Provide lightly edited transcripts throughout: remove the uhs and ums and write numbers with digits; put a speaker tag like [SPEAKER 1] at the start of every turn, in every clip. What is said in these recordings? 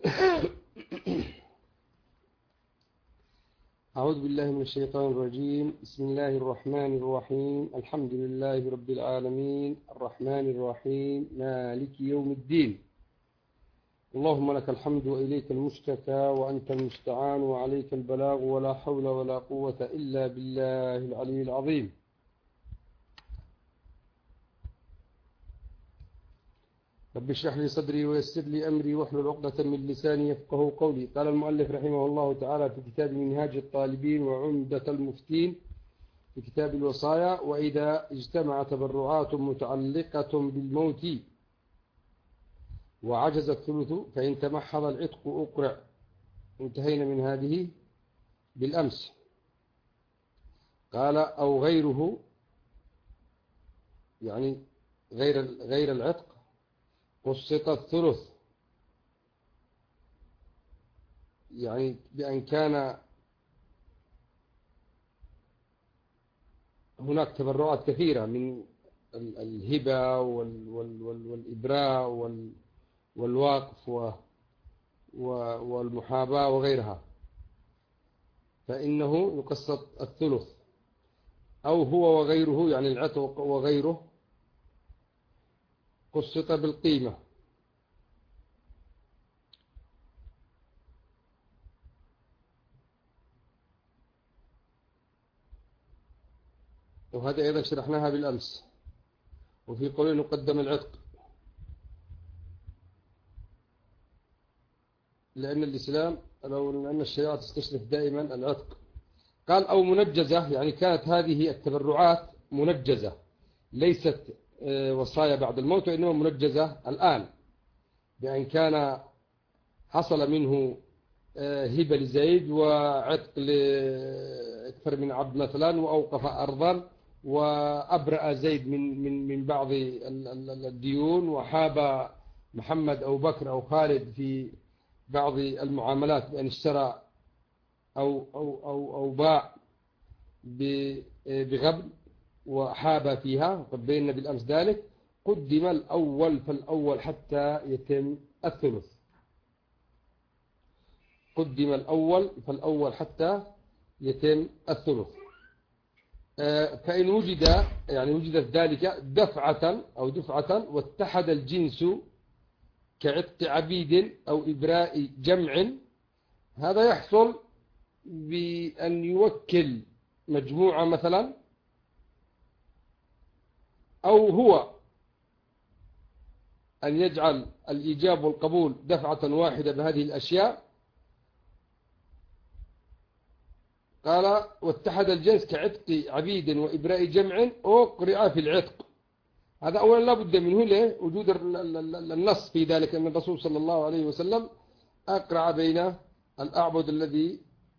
[SPEAKER 1] أعوذ بالله من الشيطان الرجيم. بسم الله الرحمن الرحيم. الحمد لله رب العالمين الرحمن الرحيم مالك يوم الدين. اللهم لك الحمد وإليك المشتكى وأنت المستعان وعليك البلاغ ولا حول ولا قوة إلا بالله العلي العظيم. رب اشرح لي صدري ويسر لي أمري واحلل عقدة من لساني يفقهوا قولي. قال المؤلف رحمه الله تعالى في كتاب منهاج الطالبين وعمدة المفتين في كتاب الوصايا: وإذا اجتمع تبرعات متعلقة بالموت وعجز الثلث فإن تمحض العتق أقرع. انتهينا من هذه بالأمس. قال: أو غيره، يعني غير العتق، قسط الثلث، يعني بأن كان هناك تبرعات كثيرة من الهبة والإبراء والوقف والمحاباة وغيرها، فإنه يقسط الثلث. أو هو وغيره، يعني العتق وغيره، قسط بالقيمة. وهذا أيضا شرحناها بالأمس. وفي قول نقدم العتق، لأن الإسلام لأن الشريعة تستشرف دائما العتق. قال: أو منجزة، يعني كانت هذه التبرعات منجزة، ليست وصايا بعد الموت، وإنما منجزة الآن، بأن كان حصل منه هبة لزيد وعتق لأكثر من عبد مثلا، وأوقف أرضا، وأبرأ زيد من بعض الديون، وحاب محمد أو بكر أو خالد في بعض المعاملات بأن اشترى أو باع بغبن وحاب فيها، وقد بينا بالأمس ذلك. قدم الأول فالأول حتى يتم الثلث. قدم الأول فالأول حتى يتم الثلث. فإن وجد، يعني وجدت ذلك دفعة واتحد الجنس كعتق عبيد أو إبراء جمع، هذا يحصل بأن يوكل مجموعة مثلا، أو هو أن يجعل الإيجاب والقبول دفعة واحدة بهذه الأشياء. قال: واتحد الجنس كعتق عبيد وإبراء جمع أقرع في العتق. هذا أولا لا بد منه لوجود النص في ذلك، أن الرسول صلى الله عليه وسلم أقرع بين الأعبد الذي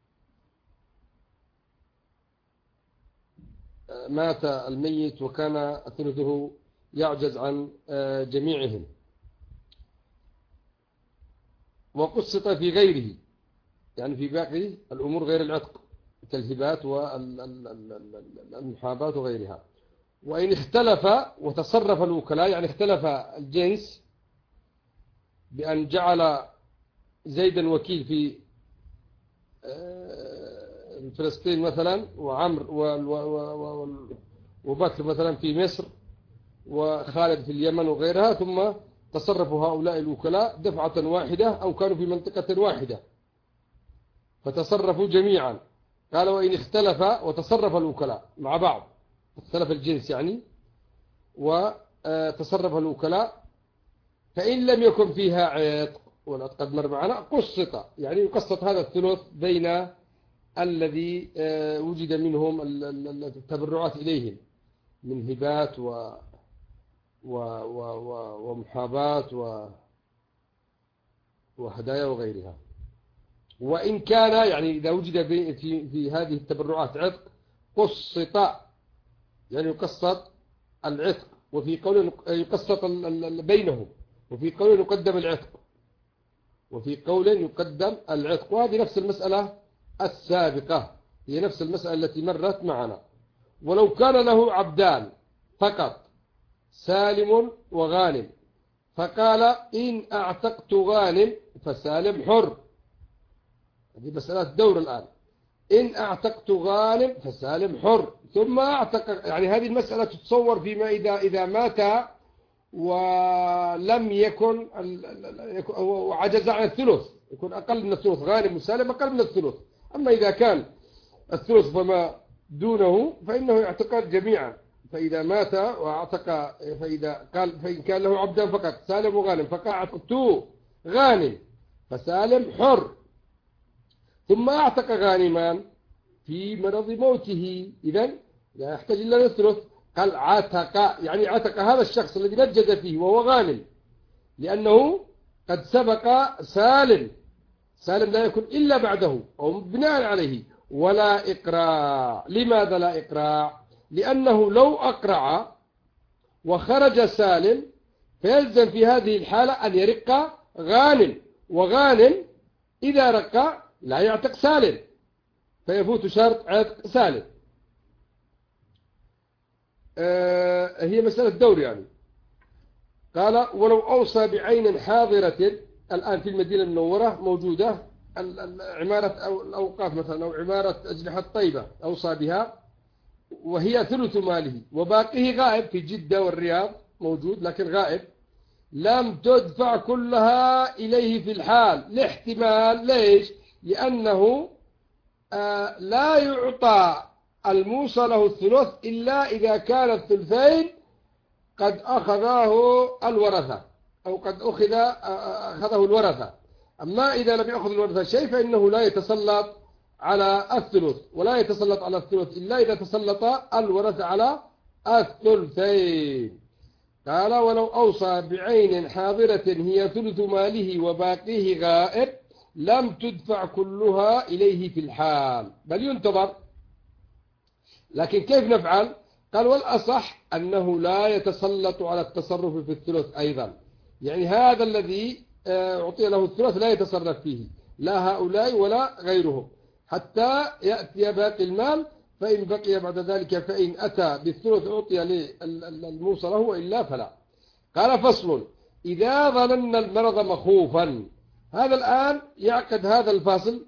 [SPEAKER 1] مات الميت وكان ثلثه يعجز عن جميعهم. وقسط في غيره، يعني في باقي الأمور غير العتق كالهبات والمحابات وغيرها. وإن اختلف وتصرف الوكلاء، يعني اختلف الجنس بأن جعل زيدا وكيل في فلسطين مثلا، وعمر وبكر مثلا في مصر، وخالد في اليمن وغيرها، ثم تصرفوا هؤلاء الوكلاء دفعة واحدة، أو كانوا في منطقة واحدة فتصرفوا جميعا. قال: وإن اختلف وتصرف الوكلاء مع بعض، اختلف الجنس يعني، وتصرف الوكلاء، فإن لم يكن فيها عتق، والعتق قد مر معنا، قسط، يعني يقسط هذا الثلث بين الذي وجد منهم التبرعات إليهم من هبات ومحابات وهدايا وغيرها. وإن كان، يعني إذا وجد في هذه التبرعات عتق، قسط، يعني يقسط العتق. وفي قول يقسط بينهم، وفي قول يقدم العتق، وهذه نفس المسألة السابقة، هي نفس المسألة التي مرت معنا. ولو كان له عبدان فقط، سالم وغانم، فقال: إن أعتقت غانم فسالم حر. هذه مسألة الدور الآن. إن أعتقت غانم فسالم حر. ثم أعتق، يعني هذه المسألة تتصور فيما إذا مات ولم يكن وعجز عن الثلث، يكون أقل من الثلث، غانم وسالم أقل من الثلث. أما إذا كان الثلث فما دونه فإنه يعتقد جميعا. فإذا مات واعتق، فإن كان له عبدا فقط سالم وغانم فقعت غانم فسالم حر. ثم أعتق غانمان في مرض موته، إذن لا يحتاج إلا الثلث. قال عتق، يعني عتق هذا الشخص الذي نجد فيه وهو غانم، لأنه قد سبق سالم لا يكون إلا بعده أو بناء عليه. ولا إقراع. لماذا لا إقراع؟ لأنه لو أقرع وخرج سالم فيلزم في هذه الحالة أن يرق غانم، وغانم إذا رق لا يعتق سالم فيفوت شرط عتق سالم. هي مسألة دور يعني. قال ولو أوصى بعين حاضرة، الآن في المدينة المنورة موجودة عمارة أو الأوقاف مثلا، أو عمارة أجنحة طيبة أوصى بها وهي ثلث ماله وباقيه غائب، في جدة والرياض موجود لكن غائب، لم تدفع كلها إليه في الحال لاحتمال. ليش؟ لأنه لا يعطى الموصى له الثلث إلا إذا كان الثلثين قد أخذه الورثة أو قد أخذه الورثة. أما إذا لم يأخذ الورثة شيء فإنه لا يتسلط على الثلث، ولا يتسلط على الثلث إلا إذا تسلط الورثة على الثلثين. قال ولو أوصى بعين حاضرة هي ثلث ماله وباقيه غائب لم تدفع كلها إليه في الحال بل ينتظر. لكن كيف نفعل؟ قال والأصح أنه لا يتسلط على التصرف في الثلث أيضا، يعني هذا الذي أعطي له الثلث لا يتصرف فيه لا هؤلاء ولا غيرهم حتى يأتي باقي المال، فإن بقي بعد ذلك فإن أتى بالثلث أعطي للموصى له وإلا فلا. قال فصل إذا ظننا المرض مخوفا. هذا الآن يعقد هذا الفاصل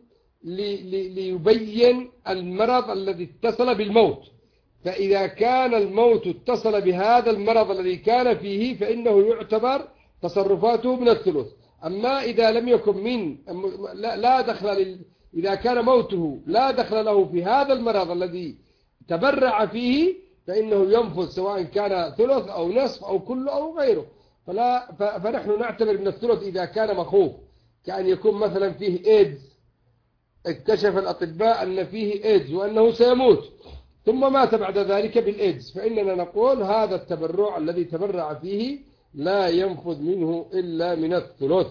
[SPEAKER 1] ليبين المرض الذي اتصل بالموت. فإذا كان الموت اتصل بهذا المرض الذي كان فيه فإنه يعتبر تصرفاته من الثلث. أما إذا لم يكن لا دخل إذا كان موته لا دخل له في هذا المرض الذي تبرع فيه فإنه ينفذ سواء كان ثلث أو نصف أو كله أو غيره. فنحن نعتبر من الثلث إذا كان مخوف، كأن يكون مثلا فيه إيدز، اكتشف الأطباء أن فيه إيدز وأنه سيموت ثم مات بعد ذلك بالإيدز، فإننا نقول هذا التبرع الذي تبرع فيه لا ينفذ منه إلا من الثلث.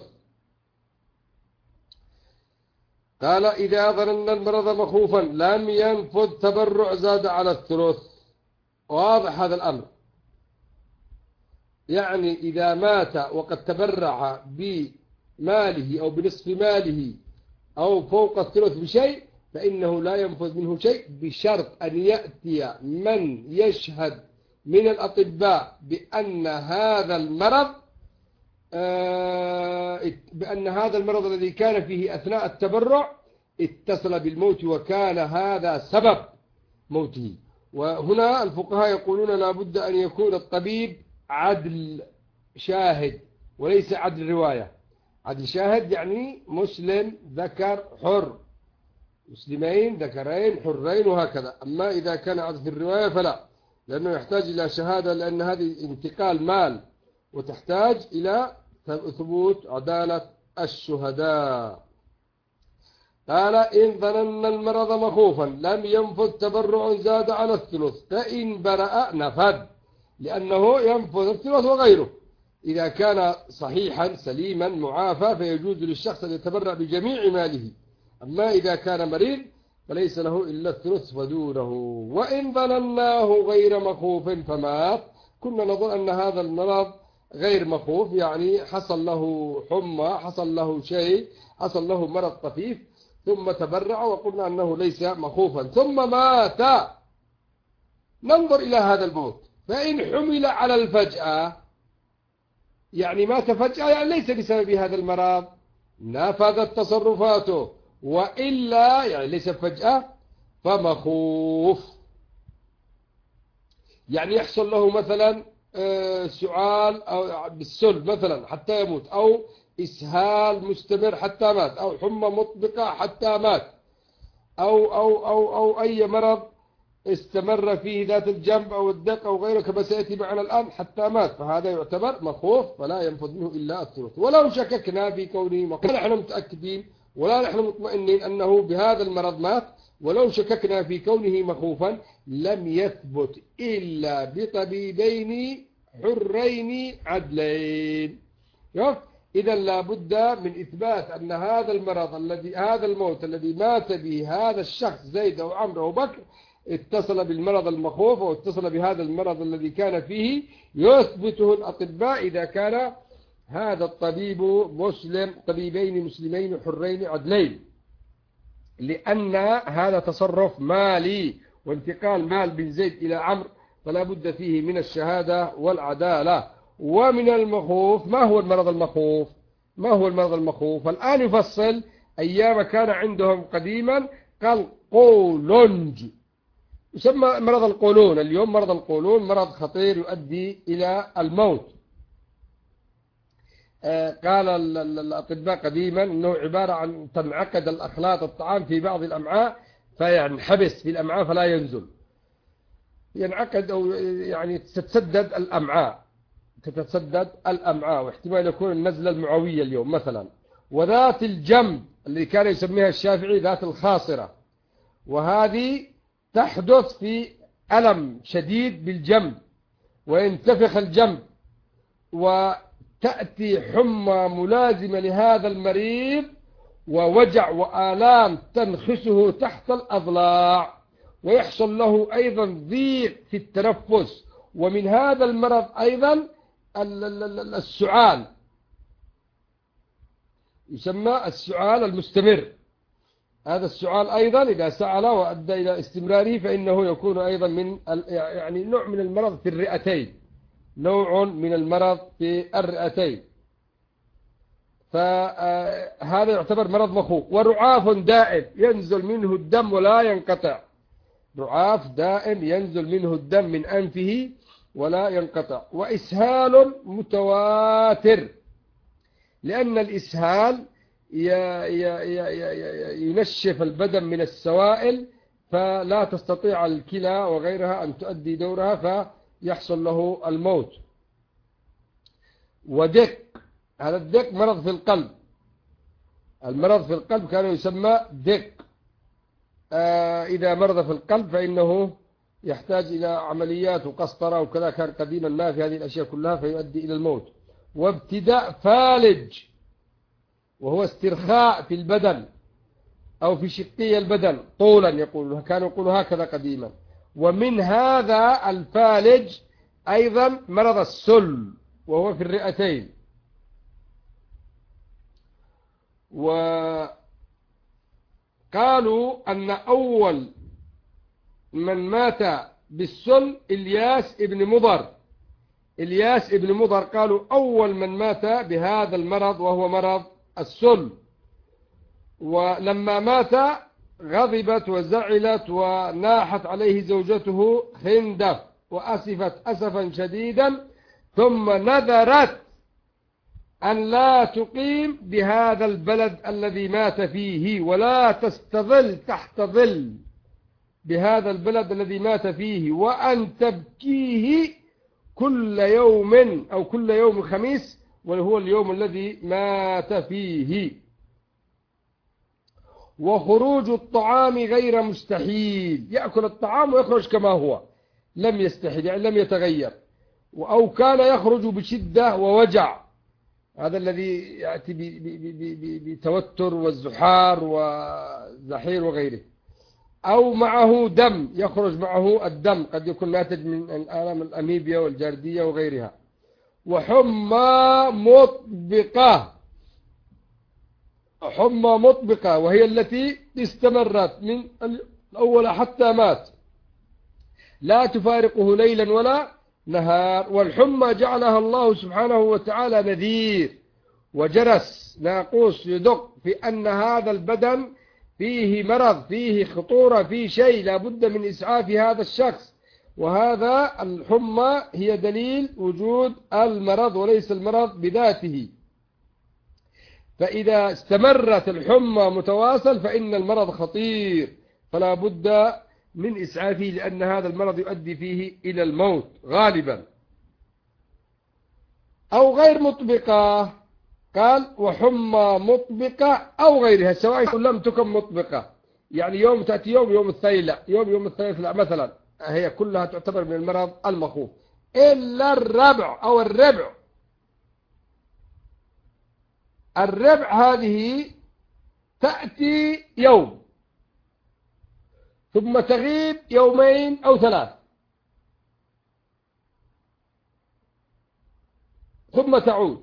[SPEAKER 1] قال إذا ظننا المرض مخوفا لم ينفذ تبرع زاد على الثلث. واضح هذا الأمر؟ يعني إذا مات وقد تبرع بماله أو بنصف ماله أو فوق الثلث بشيء فإنه لا ينفذ منه شيء بشرط أن يأتي من يشهد من الأطباء بأن هذا المرض الذي كان فيه أثناء التبرع اتصل بالموت وكان هذا سبب موته. وهنا الفقهاء يقولون لا بد أن يكون الطبيب عدل شاهد وليس عدل رواية. عدل شاهد يعني مسلم ذكر حر، مسلمين ذكرين حرين وهكذا. أما إذا كان عدل في الرواية فلا، لأنه يحتاج إلى شهادة، لأن هذه انتقال مال وتحتاج إلى ثبوت عدالة الشهداء. قال إن ظننا المرض مخوفا لم ينفذ تبرع زاد على الثلث فإن برأ نفذ، لأنه ينفذ الثلث وغيره. إذا كان صحيحا سليما معافى فيجوز للشخص أن يتبرع بجميع ماله. أما إذا كان مريض فليس له إلا الثلث ودونه. وإن ظنناه غير مخوف فمات، كنا نظن أن هذا المرض غير مخوف، يعني حصل له حمى، حصل له شيء، حصل له مرض طفيف ثم تبرع وقلنا أنه ليس مخوفا ثم مات، ننظر إلى هذا الموت. فإن حمل على الفجأة، يعني مات فجأة، يعني ليس بسبب هذا المرض، نفذت تصرفاته، وإلا يعني ليس فجأة فمخوف. يعني يحصل له مثلا سعال أو بالسل مثلا حتى يموت، أو إسهال مستمر حتى مات، أو حمى مطبقة حتى مات، أو أي مرض استمر فيه ذات الجنب أو الدق أو غيره كما سيأتي معنا الآن حتى مات، فهذا يعتبر مخوف فلا ينفذ منه إلا الثلث. ولو شككنا في كونه مخوف، لا نحن متأكدين ولا نحن مطمئنين أنه بهذا المرض مات، ولو شككنا في كونه مخوفا لم يثبت إلا بطبيبين حرين عدلين. إذا لا بد من إثبات أن هذا المرض هذا الموت الذي مات به هذا الشخص زيد أو عمرو أو بكر اتصل بالمرض المخوف، أو اتصل بهذا المرض الذي كان فيه، يثبته الأطباء إذا كان هذا الطبيب مسلم، طبيبين مسلمين حرين عدلين، لأن هذا تصرف مالي وانتقال مال من زيد إلى عمرو، فلا بد فيه من الشهادة والعدالة. ومن المخوف، ما هو المرض المخوف؟ ما هو المرض المخوف؟ الآن يفصل. أيام كان عندهم قديما قال قولنج، يسمى مرض القولون. اليوم مرض القولون مرض خطير يؤدي إلى الموت. قال الأطباء قديما أنه عبارة عن تنعقد الأخلاط الطعام في بعض الأمعاء فينحبس في الأمعاء فلا ينزل، ينعقد أو يعني تتسدد الأمعاء، واحتمال يكون النزلة المعوية اليوم مثلا. وذات الجنب اللي كان يسميها الشافعي ذات الخاصرة، وهذه تحدث في ألم شديد بالجنب وينتفخ الجنب، وتأتي حمى ملازمة لهذا المريض ووجع وآلام تنخسه تحت الأضلاع، ويحصل له أيضا ضيق في التنفس. ومن هذا المرض أيضا السعال، يسمى السعال المستمر. هذا السعال أيضا إذا سعل وأدى إلى استمراره فإنه يكون أيضا من يعني نوع من المرض في الرئتين، نوع من المرض في الرئتين، فهذا يعتبر مرض مخوف. ورعاف دائم ينزل منه الدم ولا ينقطع، رعاف دائم ينزل منه الدم من أنفه ولا ينقطع. وإسهال متواتر، لأن الإسهال ينشف البدن من السوائل فلا تستطيع الكلى وغيرها أن تؤدي دورها فيحصل له الموت. ودق، هذا الدق مرض في القلب، المرض في القلب كان يسمى دق. إذا مرض في القلب فإنه يحتاج إلى عمليات وقسطرة وكذا، كان قديما ما في هذه الأشياء كلها فيؤدي إلى الموت. وابتداء فالج، وهو استرخاء في البدن أو في شقي البدن طولا، كانوا يقولوا هكذا قديما. ومن هذا الفالج أيضا مرض السل وهو في الرئتين. وقالوا أن أول من مات بالسل إلياس ابن مضر. إلياس ابن مضر قالوا أول من مات بهذا المرض وهو مرض السل. ولما مات غضبت وزعلت وناحت عليه زوجته هندف وأسفت أسفا شديدا، ثم نذرت أن لا تقيم بهذا البلد الذي مات فيه، ولا تستظل تحت ظل بهذا البلد الذي مات فيه، وأن تبكيه كل يوم أو كل يوم خميس، وهو اليوم الذي مات فيه. وخروج الطعام غير مستحيل، يأكل الطعام ويخرج كما هو، لم يستحيل يعني لم يتغير، أو كان يخرج بشدة ووجع، هذا الذي يأتي بتوتر والزحار والزحير وغيره. أو معه دم، يخرج معه الدم، قد يكون ناتج من الآلام الأميبيا والجاردية وغيرها. وحمى مطبقة، حمى مطبقة وهي التي استمرت من الأول حتى مات، لا تفارقه ليلا ولا نهار. والحمى جعلها الله سبحانه وتعالى نذير، وجرس ناقوس يدق في أن هذا البدن فيه مرض، فيه خطورة، فيه شيء لابد من إسعاف هذا الشخص، وهذا الحمى هي دليل وجود المرض وليس المرض بذاته. فإذا استمرت الحمى متواصل فإن المرض خطير، فلا بد من إسعافه، لأن هذا المرض يؤدي فيه إلى الموت غالبا. أو غير مطبقة، قال وحمى مطبقة أو غيرها، سواء لم تكن مطبقة، يعني يوم تأتي يوم الثاني لا، يوم الثالث لا مثلا، هي كلها تعتبر من المرض المخوف، إلا الربع أو الربع. الربع هذه تأتي يوم ثم تغيب يومين أو ثلاث ثم تعود.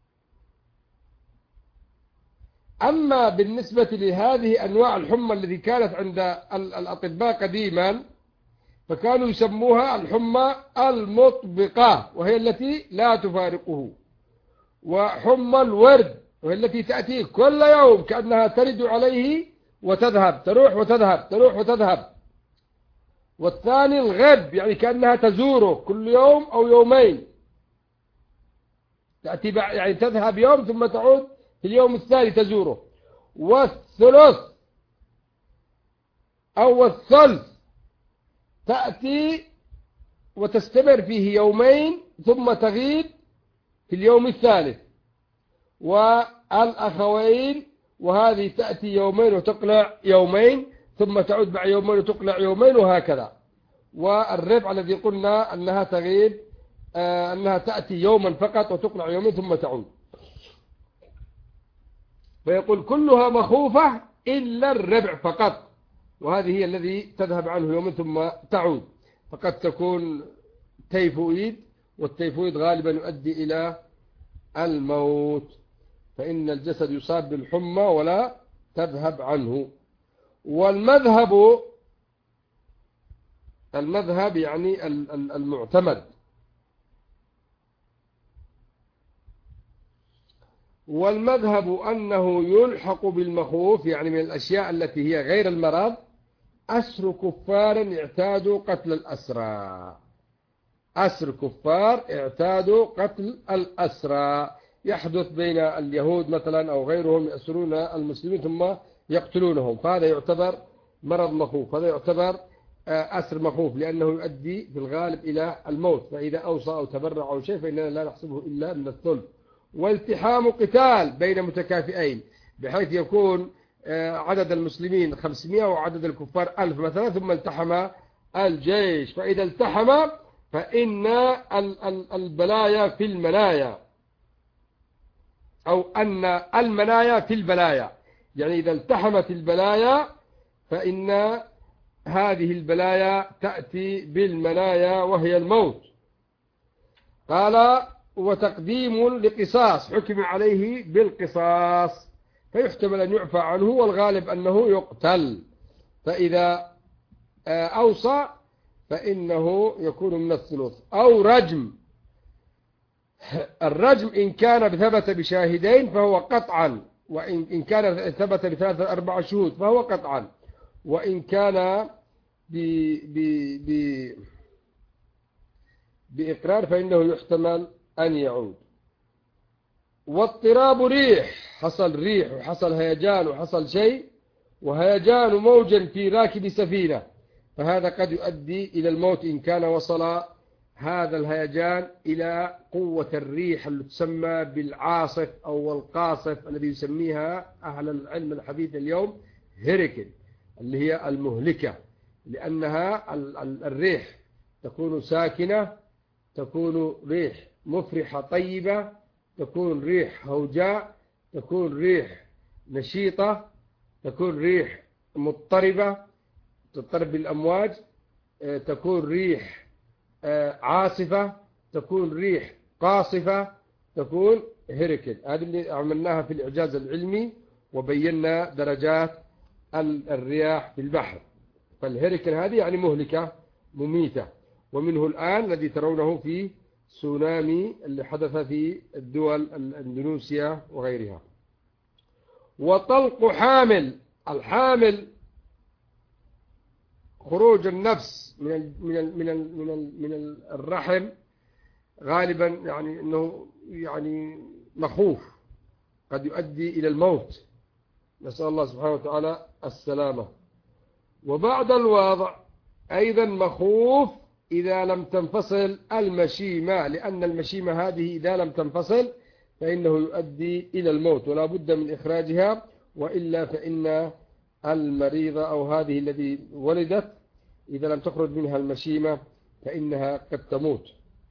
[SPEAKER 1] أما بالنسبة لهذه أنواع الحمى التي كانت عند الأطباء قديما فكانوا يسموها الحمى المطبقة، وهي التي لا تفارقه، وحمى الورد وهي التي تأتي كل يوم كأنها ترد عليه وتذهب، تروح وتذهب، تروح وتذهب. والثاني الغب، يعني كأنها تزوره كل يوم أو يومين، تأتي يعني تذهب يوم ثم تعود في اليوم الثاني تزوره. والثلث أو الثلث تأتي وتستمر فيه يومين ثم تغيب في اليوم الثالث. والأخوين، وهذه تأتي يومين وتقلع يومين ثم تعود بعد يومين وتقلع يومين، وهكذا. والربع الذي قلنا أنها تغيب، أنها تأتي يوما فقط وتقلع يومين ثم تعود. فيقول كلها مخوفة إلا الربع فقط، وهذه هي الذي تذهب عنه يومين ثم تعود. فقد تكون تيفويد، والتيفويد غالبا يؤدي إلى الموت، فإن الجسد يصاب بالحمى ولا تذهب عنه. والمذهب، المذهب يعني المعتمد. والمذهب أنه يلحق بالمخوف، يعني من الأشياء التي هي غير المرض، أسر كفار اعتادوا قتل الأسرى. أسر كفار اعتادوا قتل الأسرى، يحدث بين اليهود مثلا أو غيرهم، يأسرون المسلمين ثم يقتلونهم، فهذا يعتبر مرض مخوف، هذا يعتبر أسر مخوف، لأنه يؤدي في الغالب إلى الموت. فإذا أوصى أو تبرع أو شيء فإننا لا نحسبه إلا من الثلث. والتحام قتال بين متكافئين، بحيث يكون عدد المسلمين 500 وعدد الكفار 1000 مثلا، ثم التحم الجيش. فإذا التحم فإن البلايا في المنايا، أو أن المنايا في البلايا، يعني إذا التحمت البلايا فإن هذه البلايا تأتي بالمنايا وهي الموت. قال وتقديم لقصاص، حكم عليه بالقصاص، فيحتمل أن يعفى عنه، والغالب أنه يقتل. فإذا أوصى فإنه يكون من الثلث. أو رجم، الرجم إن كان ثبت بشاهدين فهو قطعا، وإن كان ثبت بثلاثة 4 شهود فهو قطعا، وإن كان بإقرار فإنه يحتمل أن يعود. واضطراب ريح، حصل ريح وحصل هيجان وحصل شيء، وهيجان موجا في راكب سفينة، فهذا قد يؤدي إلى الموت إن كان وصل هذا الهيجان إلى قوة الريح اللي تسمى بالعاصف أو القاصف، الذي يسميها أهل العلم الحديث اليوم هيريكن، اللي هي المهلكة، لأنها الريح تكون ساكنة، تكون ريح مفرحة طيبة، تكون ريح هوجاء، تكون ريح نشيطة، تكون ريح مضطربة تضطرب بالأمواج، تكون ريح عاصفة، تكون ريح قاصفة، تكون هيريكن. هذه اللي عملناها في الإعجاز العلمي، وبينا درجات الرياح في البحر. فالهيريكن هذه يعني مهلكة مميتة، ومنه الآن الذي ترونه في تسونامي اللي حدث في الدول الأندونيسيا وغيرها. وطلق حامل، الحامل خروج النفس من الرحم غالبا، يعني أنه يعني مخوف، قد يؤدي إلى الموت، نسأل الله سبحانه وتعالى السلامة. وبعد الوضع أيضا مخوف إذا لم تنفصل المشيمة، لأن المشيمة هذه إذا لم تنفصل فإنه يؤدي إلى الموت ولا بد من إخراجها، وإلا فإن المريضة أو هذه التي ولدت إذا لم تخرج منها المشيمة فإنها قد تموت.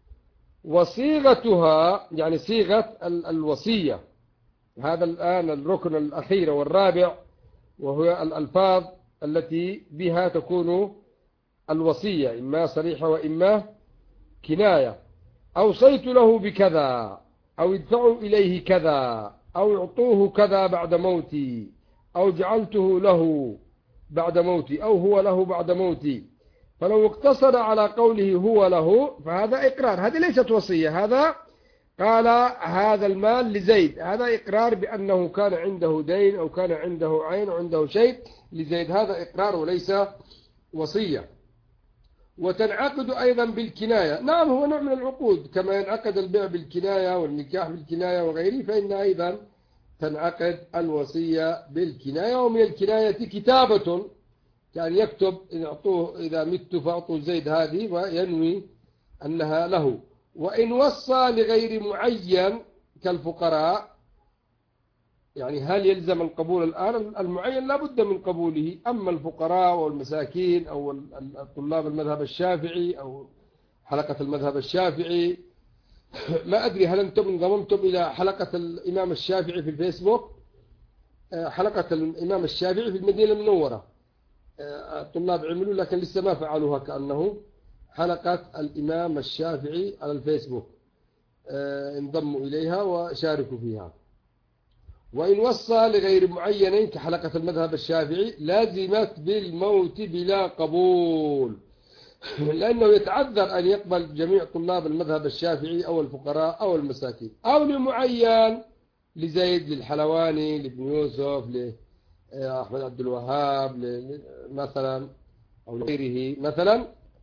[SPEAKER 1] وصيغتها يعني صيغة الوصية، هذا الآن الركن الأخير والرابع، وهو الألفاظ التي بها تكون الوصية، إما صريحة وإما كناية. أوصيت له بكذا، أو ادفعوا إليه كذا، أو اعطوه كذا بعد موتي، أو جعلته له بعد موتي، أو هو له بعد موتي. فلو اقتصر على قوله هو له فهذا إقرار، هذه ليست وصية. هذا قال هذا المال لزيد، هذا إقرار بأنه كان عنده دين أو كان عنده عين أو عنده شيء لزيد، هذا إقرار وليس وصية. وتنعقد أيضا بالكناية، نعم هو نوع من العقود، كما ينعقد البيع بالكناية والنكاح بالكناية وغيره، فإن أيضا تنعقد الوصية بالكناية. ومن الكناية كتابة، يعني يكتب إذا مت فأعطوا زيد هذه وينوي أنها له. وإن وصى لغير معين كالفقراء، يعني هل يلزم القبول الآن؟ المعين لا بد من قبوله، أما الفقراء والمساكين أو طلاب المذهب الشافعي أو حلقة المذهب الشافعي، ما أدري هل أنتم انضممتم إلى حلقة الإمام الشافعي في الفيسبوك؟ حلقة الإمام الشافعي في المدينة المنورة، الطلاب عملوا لكن لسه ما فعلوها، كأنه حلقة الإمام الشافعي على الفيسبوك، انضموا إليها وشاركوا فيها. وإن وصى لغير معين كحلقة المذهب الشافعي لازمت بالموت بلا قبول، لأنه يتعذر أن يقبل جميع طلاب المذهب الشافعي أو الفقراء أو المساكين، أو لمعين لزيد، للحلواني، لابن يوسف، لأحمد عبد الوهاب مثلا، أو لغيره مثلا،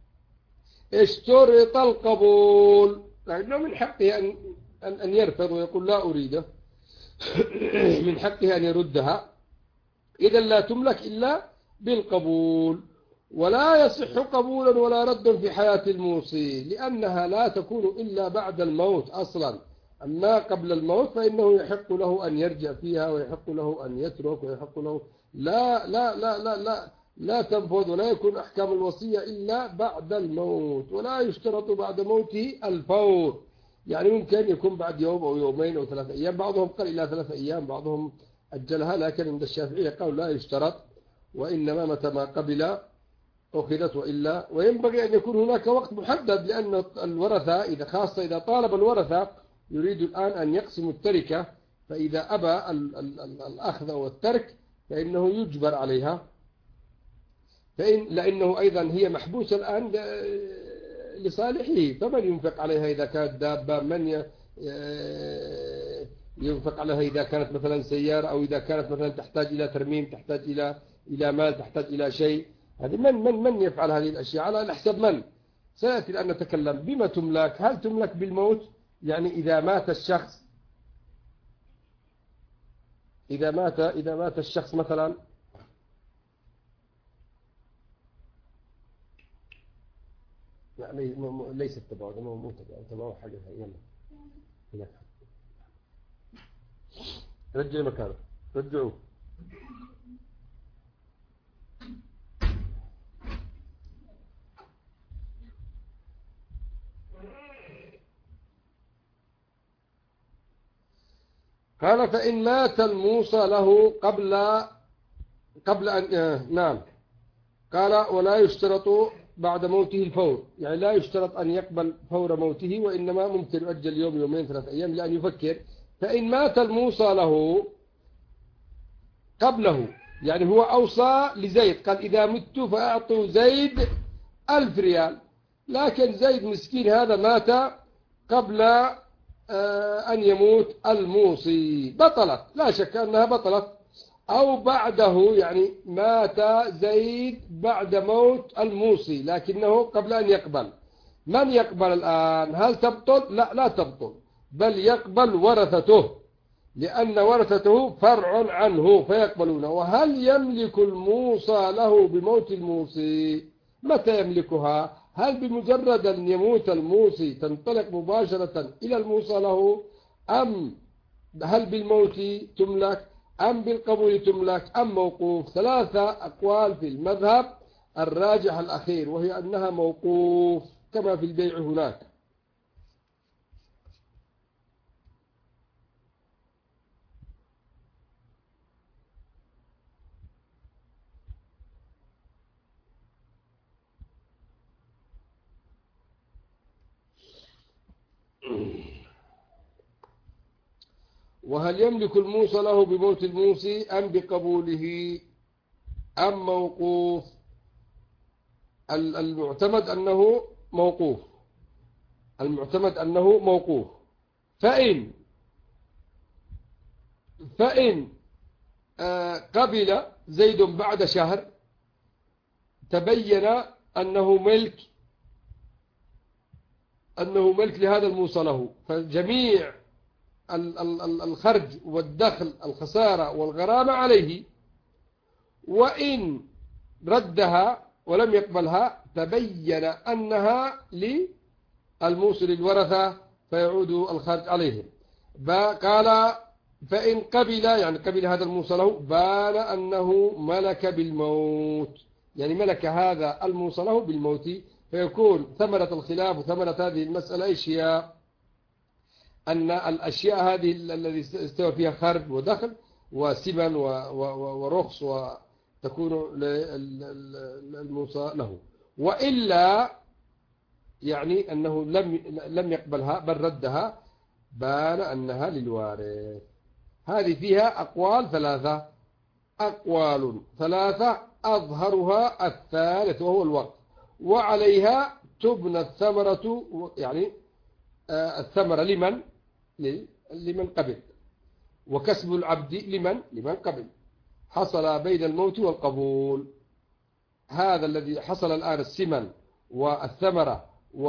[SPEAKER 1] اشترط القبول، لأنه من حقه أن يرفض ويقول لا أريده، من حقه أن يردها، إذا لا تملك إلا بالقبول. ولا يصح قبولا ولا رد في حياة الموصي، لأنها لا تكون إلا بعد الموت أصلا، أما قبل الموت فإنه يحق له أن يرجع فيها، ويحق له أن يترك، ويحق له لا تنفذ، ولا يكون أحكام الوصية إلا بعد الموت. ولا يشترط بعد موته الفور، يعني ممكن يكون بعد يوم أو يومين أو 3 أيام، بعضهم قال إلى 3 أيام، بعضهم أجلها، لكن عند الشافعية قال لا يشترط، وإنما متى ما قبل أخذت، وإلا وينبغي أن يكون هناك وقت محدد، لأن الورثة خاصة إذا طالب الورثة يريد الآن أن يقسموا التركة، فإذا أبى الأخذ أو الترك فإنه يجبر عليها، لأنه أيضا هي محبوسة الآن لصالحه، فمن ينفق عليها إذا كانت دابة، من ينفق عليها إذا كانت مثلا سيارة، أو إذا كانت مثلا تحتاج إلى ترميم، تحتاج إلى مال، تحتاج إلى شيء، هذه من يفعل هذه الأشياء؟ على حسب من سيأتي الآن نتكلم. بما تملك؟ هل تملك بالموت؟ يعني إذا مات الشخص، إذا مات الشخص مثلا، يعني ليس تبعه، ده مو تبعه حاجة، يلا هناك رجع مكانه، رجعوه. قال فإن مات الموصى له قبل أن نعم، قال ولا يشترط بعد موته الفور، يعني لا يشترط أن يقبل فور موته، وإنما ممكن يؤجل يوم يومين 3 أيام لأن يفكر. فإن مات الموصى له قبله، يعني هو أوصى لزيد، قال إذا مت فأعطوا زيد 1000 ريال، لكن زيد مسكين هذا مات قبل أن يموت الموصي بطلت، لا شك أنها بطلت. أو بعده، يعني مات زيد بعد موت الموصي لكنه قبل أن يقبل. من يقبل الآن؟ هل تبطل؟ لا، لا تبطل، بل يقبل ورثته، لأن ورثته فرع عنه فيقبلونه. وهل يملك الموصى له بموت الموصي؟ متى يملكها؟ هل بمجرد أن يموت الموصي تنطلق مباشرة إلى الموصى له، أم هل بالموت تملك، أم بالقبول تملك، أم موقوف؟ ثلاثة أقوال في المذهب، الراجح الأخير وهي أنها موقوف كما في البيع هناك. وهل يملك الموصى له بموت الموصي أم بقبوله أم موقوف؟ المعتمد أنه موقوف، المعتمد أنه موقوف. فإن قبل زيد بعد شهر تبين أنه ملك لهذا الموصى له، فجميع الخرج والدخل، الخسارة والغرامة عليه. وإن ردها ولم يقبلها تبين أنها للموصي للورثة فيعود الخرج عليهم. قال فإن قبل، يعني قبل هذا الموصى له، بان أنه ملك بالموت، يعني ملك هذا الموصى له بالموت، فيكون ثمرة الخلاف وثمرة هذه المسألة إيش هي؟ أن الأشياء هذه الذي استوى فيها خرج ودخل وسمن ورخص وتكون للموصى له. وإلا يعني أنه لم يقبلها بل ردها، بان أنها للوارث. هذه فيها أقوال ثلاثة أظهرها الثالث وهو الوقت، وعليها تبنى الثمرة، يعني الثمرة لمن قبل، وكسب العبد لمن قبل. حصل بين الموت والقبول. هذا الذي حصل الآن السمن والثمرة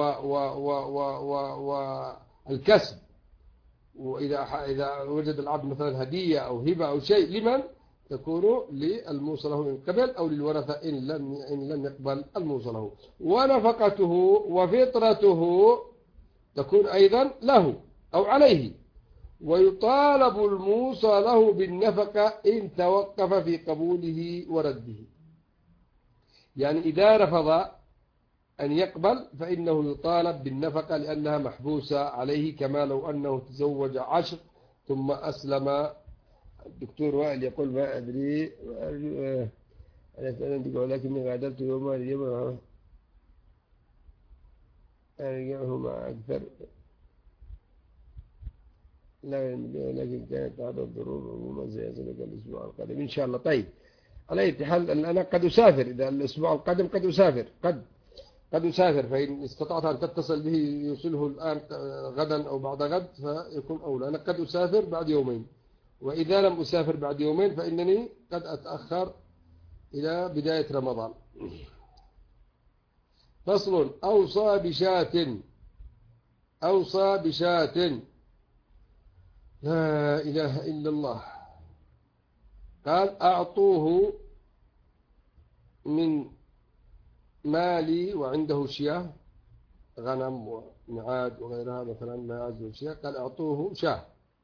[SPEAKER 1] والكسب. وإذا وجد العبد مثلا هدية أو هبة أو شيء لمن تكون للموصى له من قبل أو للورثة إن لم يقبل الموصى له. ونفقته وفطرته تكون أيضا له أو عليه، ويطالب الموصى له بالنفقة إن توقف في قبوله ورده. يعني إذا رفض أن يقبل فإنه يطالب بالنفقة لأنها محبوسة عليه، كما لو أنه تزوج 10 ثم أسلم. الدكتور وائل يقول ما أدري أنا سألت ولكني غادرت يوما اليوم أرجعه مع أكثر، لكن كانت هذا الضرورة وما سيصلك الأسبوع القادم إن شاء الله. طيب، على أي حال أنا قد أسافر، إذا الأسبوع القادم قد أسافر، قد أسافر، فإن استطعت أن تتصل به يوصله الآن غدا أو بعد غد فيكون أولى. أنا قد أسافر بعد يومين، وإذا لم أسافر بعد يومين فإنني قد أتأخر إلى بداية رمضان. فصل: أوصى بشاة لا إله إلا الله. قال: أعطوه من مالي وعنده شياه، غنم ومعاد وغيرها، مثلا ماعز وشياه. قال: أعطوه شاه.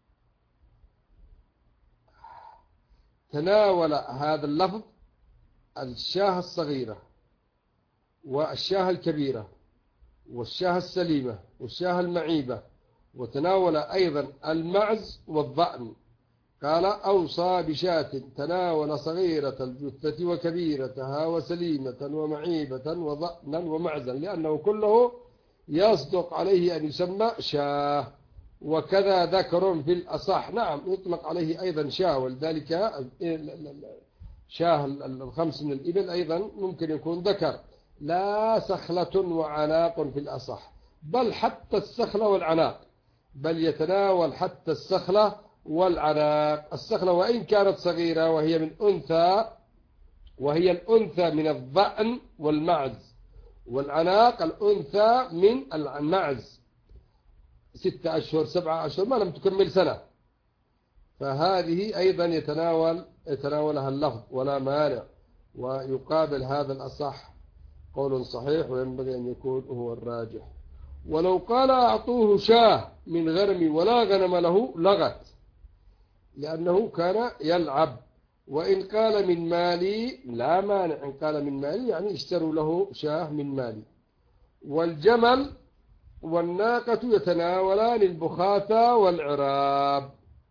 [SPEAKER 1] تناول هذا اللفظ الشاه الصغيرة والشاه الكبيرة والشاه السليمة والشاه المعيبة، وتناول أيضا المعز والضأن. قال: أوصى بشاة تناول صغيرة الجثة وكبيرتها وسليمة ومعيبة وضأنا ومعزا، لأنه كله يصدق عليه أن يسمى شاه. وكذا ذكر في الأصح، نعم يطلق عليه أيضا شاه، ولذلك شاه 5 من الإبل أيضا ممكن يكون ذكر، لا سخلة وعناق في الأصح. بل حتى السخلة والعناق، بل يتناول حتى السخلة والعناق. السخلة وإن كانت صغيرة وهي من أنثى، وهي الأنثى من الضأن والمعز، والعناق الأنثى من المعز 6 أشهر 7 أشهر ما لم تكمل سنة، فهذه أيضا يتناولها اللفظ ولا مانع. ويقابل هذا الأصح قول صحيح وينبغي أن يكون هو الراجح. ولو قال أعطوه شاه من غرم ولا غنم له لغت، لأنه كان يلعب. وإن قال من مالي لا مانع، إن قال من مالي يعني اشتروا له شاه من مالي. والجمل والناقة يتناولان البخاثة والعراب.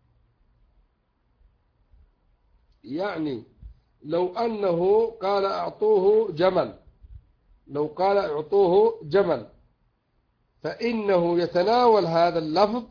[SPEAKER 1] يعني لو أنه قال أعطوه جمل، لو قال أعطوه جمل فإنه يتناول هذا اللفظ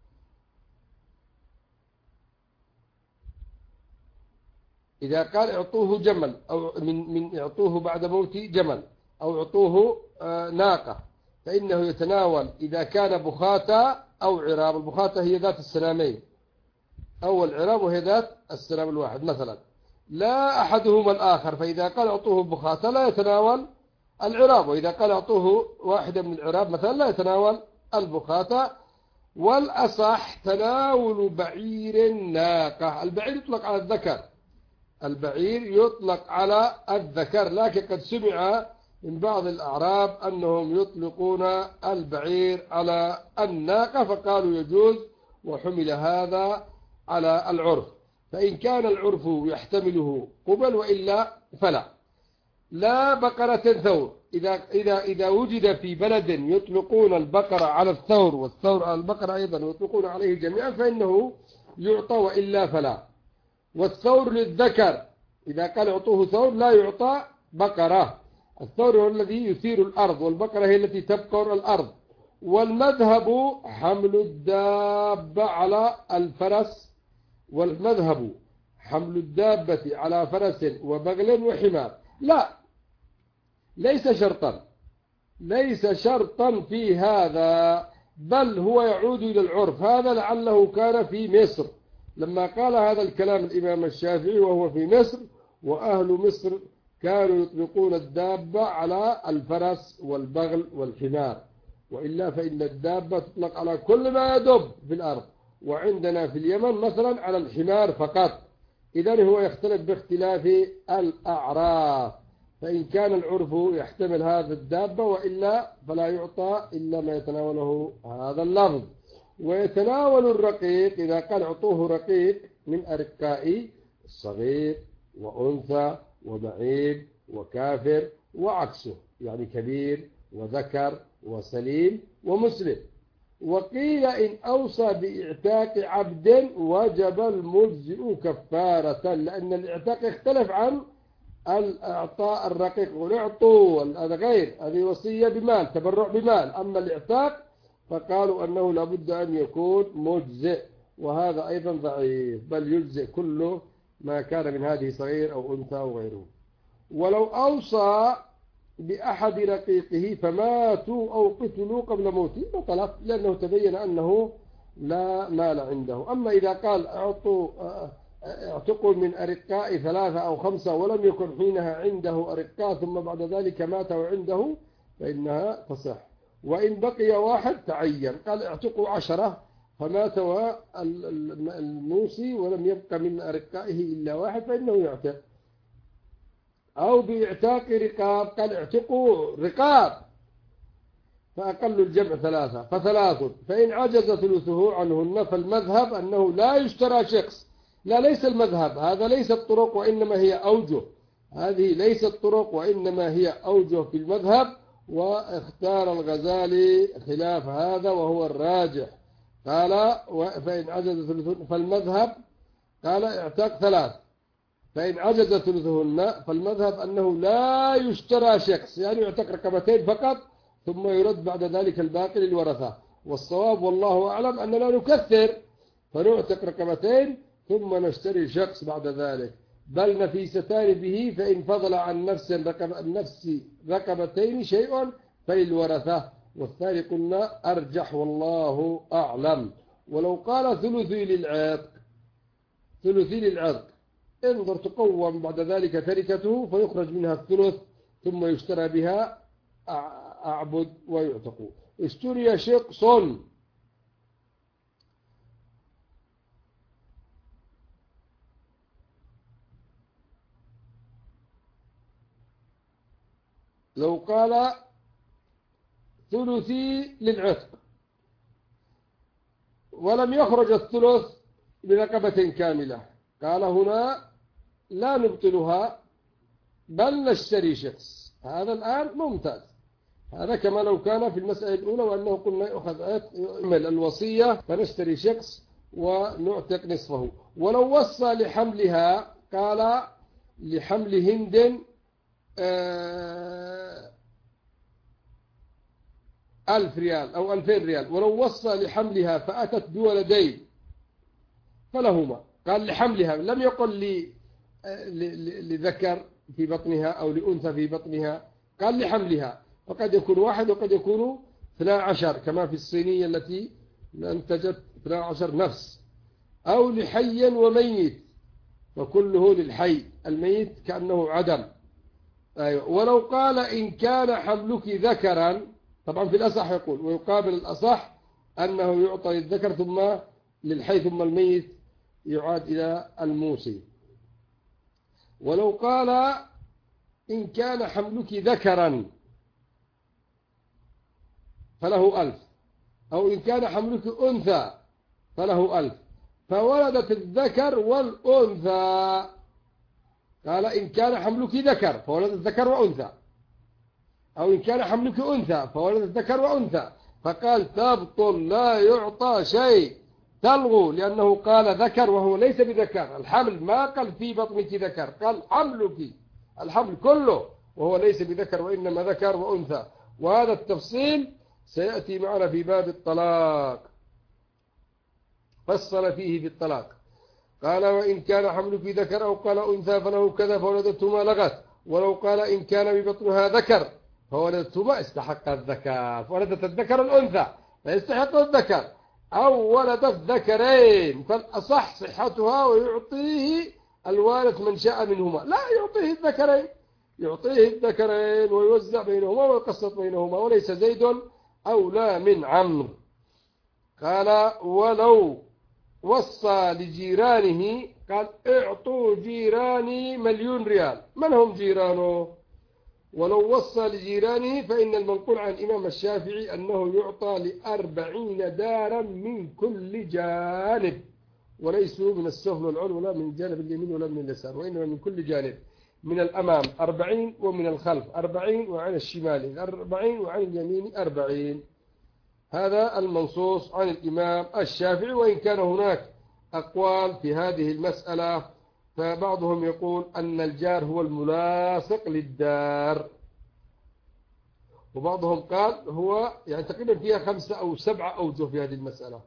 [SPEAKER 1] إذا قال اعطوه جمل، أو من اعطوه بعد موت جمل، أو اعطوه ناقة، فإنه يتناول إذا كان بخاتا أو عراب. البخاتا هي ذات السنامين، أو العراب وهي ذات السنام الواحد مثلا، لا أحدهما الآخر. فإذا قال اعطوه بخاتا لا يتناول العراب، وإذا قال اعطوه واحدة من العراب مثلا لا يتناول البخاتا. والأصح تناول بعير ناقة. البعير يطلق على الذكر، البعير يطلق على الذكر، لكن قد سمع من بعض الأعراب أنهم يطلقون البعير على الناقة فقالوا يجوز، وحمل هذا على العرف. فإن كان العرف يحتمله قبل وإلا فلا. لا بقرة ثور، إذا وجد في بلد يطلقون البقرة على الثور والثور على البقرة أيضا يطلقون عليه جميعا فإنه يعطى وإلا فلا. والثور للذكر، إذا قال اعطوه ثور لا يعطى بقرة. الثور هو الذي يثير الأرض، والبقرة هي التي تبقر الأرض. والمذهب حمل الدابة على الفرس، والمذهب حمل الدابة على فرس وبغل وحمار. لا، ليس شرطا، ليس شرطا في هذا، بل هو يعود إلى العرف. هذا لعله كان في مصر لما قال هذا الكلام الإمام الشافعي وهو في مصر، وأهل مصر كانوا يطلقون الدابة على الفرس والبغل والحمار، وإلا فإن الدابة تطلق على كل ما يدب في الأرض، وعندنا في اليمن مثلا على الحمار فقط. إذن هو يختلف باختلاف الأعراف. فإن كان العرف يحتمل هذا الدابة وإلا فلا يعطى إلا ما يتناوله هذا اللفظ. ويتناول الرقيق إذا قال اعطوه رقيق من أرقائي، الصغير وأنثى وبعيد وكافر وعكسه، يعني كبير وذكر وسليم ومسلم. وقيل إن أوصى بإعتاق عبد وجب المجزئ كفارة، لأن الإعتاق يختلف عن الإعطاء الرقيق. ونعطوا هذا غير، هذه وصية بمال، تبرع بمال. أما الإعتاق فقالوا أنه لابد أن يكون مجزئ، وهذا أيضا ضعيف، بل يجزئ كله ما كان من هذه صغير أو أنثى أو غيره. ولو أوصى بأحد رقيقه فماتوا أو قتلوا قبل موته بطلت، لأنه تبين أنه لا مال عنده. أما إذا قال اعتقوا من أرقاء 3 أو 5 ولم يكن حينها عنده أرقاء ثم بعد ذلك مات وعنده فإنها تصح. وإن بقي 1 تعين، قال اعتقوا 10 فمات الموصي ولم يبق من أرقائه إلا 1 فإنه يعتق. أو بإعتاق رقاب، قال اعتقوا رقاب فأقل الجمع 3 ف3. فإن عجز ثلثه عنهن فالمذهب أنه لا يشترى شخص. لا، ليس المذهب، هذا ليست طرق وإنما هي أوجه، هذه ليست طرق وإنما هي أوجه في المذهب. واختار الغزالي خلاف هذا وهو الراجح. قال فإن عجز ثلثهن فالمذهب، قال اعتاق 3. فإن عجز ثلثهن فالمذهب أنه لا يشترى شخص، يعني يعتق رقبتين فقط ثم يرد بعد ذلك الباقي للورثة. والصواب والله أعلم أننا نكثر فنعتق رقبتين ثم نشتري شخص بعد ذلك، بل نفيستان به. فإن فضل عن نفس رقبتين شيء فللورثة، والثاني قلنا أرجح والله أعلم. ولو قال ثلثي للعتق، ثلثي للعتق، انظر تقوم بعد ذلك تركته فيخرج منها الثلث ثم يشترى بها أعبد ويعتق. اشتري شقص، لو قال ثلثي للعتق ولم يخرج الثلث برقبة كاملة، قال هنا لا نبطلها بل نشتري شخص. هذا الآن ممتاز، هذا كما لو كان في المسألة الأولى وأنه قلنا يأخذ يعمل الوصية فنشتري شخص ونعتق نصفه. ولو وصى لحملها، قال لحمل هند 1000 ريال أو 2000 ريال، ولو وصى لحملها فأتت بولدين فلهما، قال لحملها، لم يقل لذكر في بطنها أو لأنثى في بطنها، قال لحملها، فقد يكون واحد وقد يكون 12 كما في الصينية التي أنتجت 12 نفس، أو لحي وميت وكله للحي، الميت كأنه عدم. أيوة. ولو قال إن كان حملك ذكرا، طبعا في الأصح يقول، ويقابل الأصح أنه يعطى للذكر ثم للحي ثم الميت يعاد إلى الموصي. ولو قال إن كان حملك ذكرا فله 1000، أو إن كان حملك أنثى فله 1000، فولدت الذكر والأنثى، قال إن كان حملك ذكر فولدت الذكر وأنثى، أو إن كان حملك أنثى فولدت الذكر وأنثى، فقال تبطل لا يعطى شيء، تلغو، لأنه قال ذكر وهو ليس بذكر، الحمل ما قال في بطنك ذكر، قال حملك، الحمل كله وهو ليس بذكر وإنما ذكر وأنثى. وهذا التفصيل سيأتي معنا في باب الطلاق، فصل فيه في الطلاق، قال وإن كان حملك ذكر أو قال أنثى فله كذا فولدتهما لغت. ولو قال إن كان ببطنها ذكر فولدتهما استحق الذكر، فولدت الذكر الأنثى فيستحق الذكر، أو ولدت ذكرين فالأصح صحتها ويعطيه الوارث من شاء منهما، لا يعطيه الذكرين، يعطيه الذكرين ويوزع بينهما ويقسط بينهما، وليس زيد أولى من عمرو. قال ولو وصى لجيرانه، قال اعطوا جيراني 1,000,000 ريال، من هم جيرانه؟ ولو وصى لجيرانه فإن المنقول عن الإمام الشافعي أنه يعطى ل40 دارا من كل جانب، وليسوا من السفل والعلو ولا من الجانب اليمين ولا من اليسار، وإنما من كل جانب، من الأمام 40 ومن الخلف 40 وعن الشمال 40 وعن اليمين 40. هذا المنصوص عن الإمام الشافعي، وإن كان هناك أقوال في هذه المسألة، فبعضهم يقول أن الجار هو الملاصق للدار، وبعضهم قال هو يعني تقريبا فيها 5 أو 7 أوجه في هذه المسألة،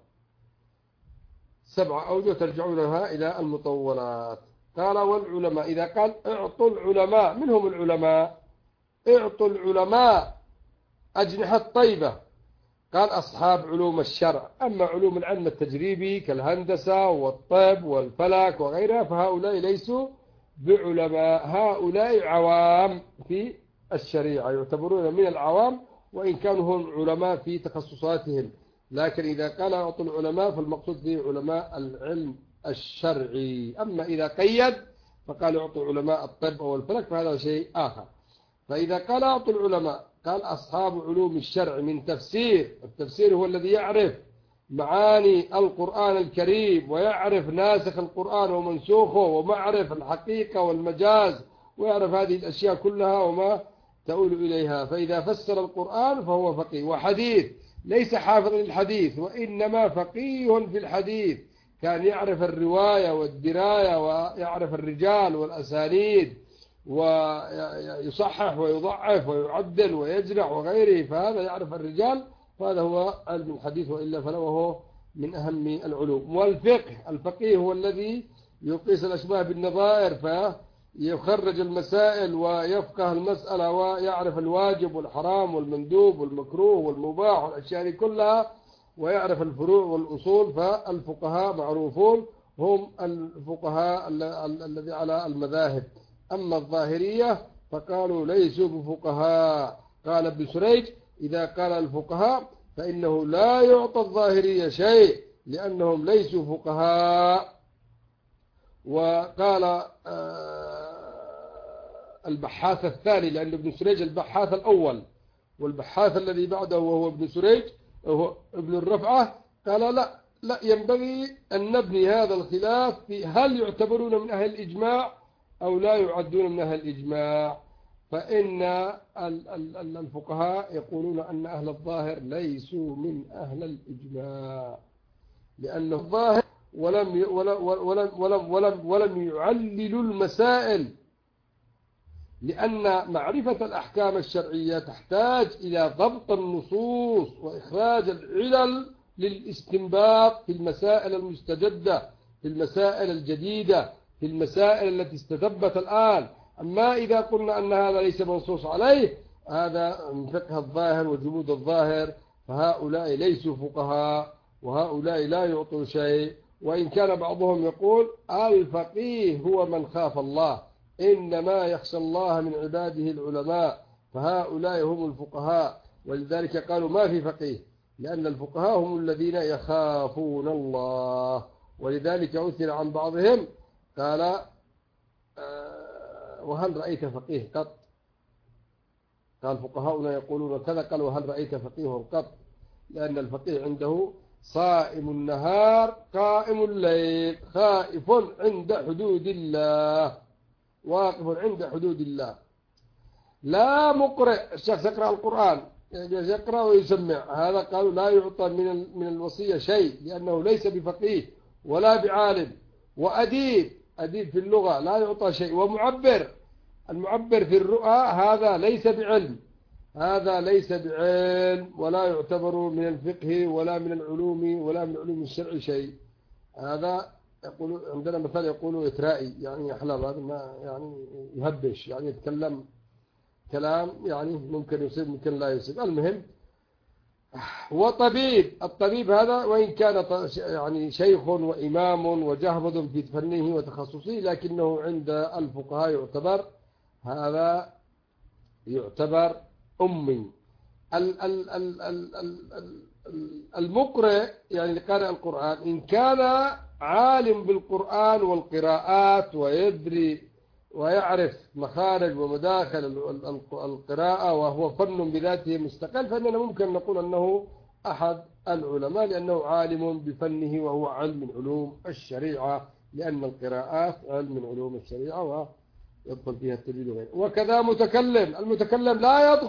[SPEAKER 1] 7 أوجه ترجعون لها إلى المطولات. قال والعلماء، إذا قال اعطوا العلماء، من هم العلماء؟ اعطوا العلماء أجنحة طيبة، قال أصحاب علوم الشرع، أما علوم العلم التجريبي كالهندسة والطب والفلك وغيرها فهؤلاء ليسوا بعلماء، هؤلاء عوام في الشريعة، يعتبرون من العوام وإن كانوا هم علماء في تخصصاتهم، لكن إذا قال أعطوا العلماء فالمقصود به علماء العلم الشرعي. أما إذا قيد فقال أعطوا علماء الطب والفلك فهذا شيء آخر. فإذا قال أعطوا العلماء، قال أصحاب علوم الشرع من تفسير، التفسير هو الذي يعرف معاني القرآن الكريم ويعرف ناسخ القرآن ومنسوخه ومعرف الحقيقة والمجاز، ويعرف هذه الأشياء كلها وما تؤول إليها. فإذا فسر القرآن فهو فقيه، وحديث ليس حافظ للحديث وإنما فقيه في الحديث، كان يعرف الرواية والدراية ويعرف الرجال والأسانيد ويصحح ويضعف ويعدل ويجرح وغيره، فهذا يعرف الرجال، فهذا هو علم الحديث، وإلا فهو من أهم العلوم. والفقه، الفقيه هو الذي يقيس الأشباه بالنظائر يخرج المسائل ويفقه المسألة ويعرف الواجب والحرام والمندوب والمكروه والمباح والأشياء دي كلها، ويعرف الفروع والأصول. فالفقهاء معروفون هم الفقهاء الذي على المذاهب. أما الظاهرية فقالوا ليسوا بفقهاء. قال ابن سريج: إذا قال الفقهاء فإنه لا يعطى الظاهرية شيء لأنهم ليسوا فقهاء. وقال البحاث الثاني، لأن ابن سريج البحاث الأول، والبحاث الذي بعده وهو ابن سريج وهو ابن الرفعة، قال لا ينبغي أن نبني هذا الخلاف في هل يعتبرون من أهل الإجماع أو لا يعدون من أهل الإجماع. فإن الفقهاء يقولون أن أهل الظاهر ليسوا من أهل الإجماع، لأن الظاهر ولم يعللوا المسائل، لأن معرفة الأحكام الشرعية تحتاج إلى ضبط النصوص وإخراج العلل للاستنباط في المسائل المستجدة، في المسائل الجديدة، في المسائل التي استتبت الآن. أما إذا قلنا أن هذا ليس منصوص عليه، هذا من فقه الظاهر وجمود الظاهر، فهؤلاء ليسوا فقهاء وهؤلاء لا يعطوا شيء. وإن كان بعضهم يقول الفقيه هو من خاف الله، إنما يخشى الله من عباده العلماء، فهؤلاء هم الفقهاء. ولذلك قالوا ما في فقيه، لأن الفقهاء هم الذين يخافون الله. ولذلك أثر عن بعضهم قال وهل رأيت فقيه قط؟ قال فقهاؤنا يقولون كذا. قال وهل رأيت فقيه قط؟ لأن الفقيه عنده صائم النهار قائم الليل، خائف عند حدود الله، واقف عند حدود الله، لا مقرئ. الشخص يقرأ القرآن يقرأ ويسمع، هذا قالوا لا يعطى من الوصية شيء، لأنه ليس بفقيه ولا بعالم. وأديب في اللغة لا يعطى شيء. ومعبر، المعبر في الرؤى هذا ليس بعلم، هذا ليس بعلم ولا يعتبر من الفقه ولا من العلوم ولا من علوم الشرع شيء. هذا يقول عندنا مثال يقولوا إترائي، يعني أحلام، هذا ما يعني يهبش، يعني يتكلم كلام يعني ممكن يصيب ممكن لا يصيب. المهم، وطبيب، الطبيب هذا وإن كان يعني شيخ وإمام وجهبذ في فنه وتخصصه، لكنه عند الفقهاء هذا يعتبر أمي. المقرئ يعني قارئ القرآن إن كان عالم بالقرآن والقراءات ويدري ويعرف مخارج ومداخل القراءة وهو فن بذاته مستقل، فإننا ممكن نقول أنه أحد العلماء، لأنه عالم بفنه وهو علم من علوم الشريعة، لأن القراءات علم من علوم الشريعة ويدخل فيها التجويد وغيره. وكذا متكلم، المتكلم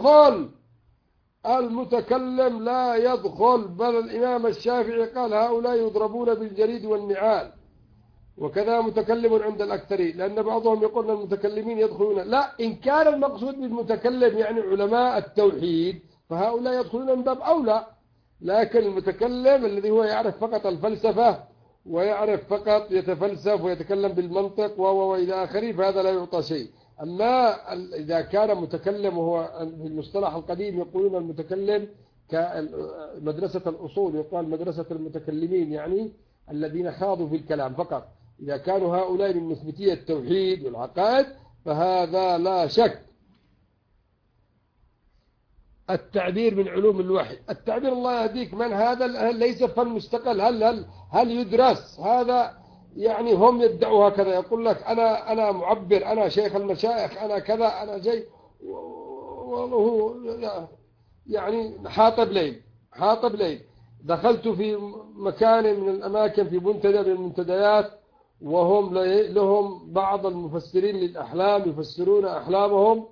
[SPEAKER 1] لا يدخل، بل الإمام الشافعي قال هؤلاء يضربون بالجريد والنعال. وكذا متكلم عند الأكثرين، لأن بعضهم يقول المتكلمين يدخلون، لا، إن كان المقصود بالمتكلم يعني علماء التوحيد فهؤلاء يدخلون من باب أولى. لكن المتكلم الذي هو يعرف فقط الفلسفة ويعرف فقط يتفلسف ويتكلم بالمنطق وإلى آخره، فهذا لا يعطى شيء. أما إذا كان متكلم، وهو في المصطلح القديم يقولون المتكلم كمدرسة الأصول، يقال مدرسة المتكلمين، يعني الذين خاضوا في الكلام فقط. إذا كانوا هؤلاء من مثبتي التوحيد والعقائد هذا لا شك. التعبير من علوم الوحي، التعبير الله يهديك من هذا ليس فن مستقل، هل يدرس هذا؟ يعني هم يدعوا هكذا، يقول لك أنا معبر، أنا شيخ المشايخ، أنا كذا، أنا شيء، وهو يعني حاطب ليل. دخلت في مكان من الأماكن في منتدى من المنتديات، وهم لهم بعض المفسرين للأحلام يفسرون أحلامهم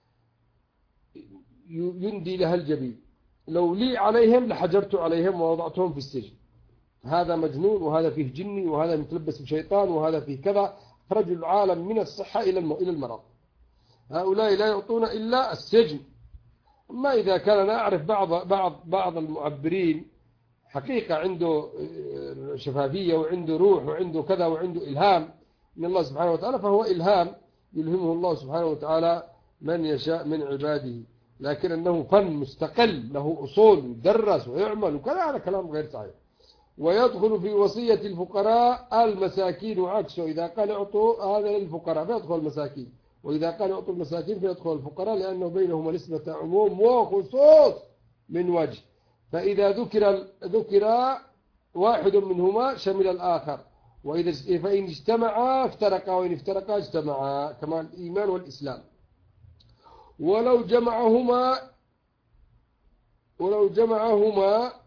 [SPEAKER 1] يندي لها الجبين، لو لي عليهم لحجرت عليهم ووضعتهم في السجن. هذا مجنون، وهذا فيه جني، وهذا متلبس بشيطان، وهذا فيه كذا. خرج العالم من الصحة إلى المرض. هؤلاء لا يعطون إلا السجن. أما إذا كان نعرف بعض المعبرين حقيقة عنده شفافية وعنده روح وعنده كذا وعنده إلهام من الله سبحانه وتعالى، فهو إلهام، يلهمه الله سبحانه وتعالى من يشاء من عباده، لكن أنه فن مستقل له أصول يدرس ويعمل وكذا، هذا كلام غير صحيح. ويدخل في وصية الفقراء المساكين وعكسه، إذا قال اعطوا هذا للفقراء فيدخل المساكين، وإذا قال اعطوا المساكين فيدخل الفقراء، لأنه بينهما نسبة عموم وخصوص من وجه. فإذا ذكر واحد منهما شمل الآخر، فإن اجتمعا افترقا، وإن افترقا اجتمعا، كما الإيمان والإسلام. ولو جمعهما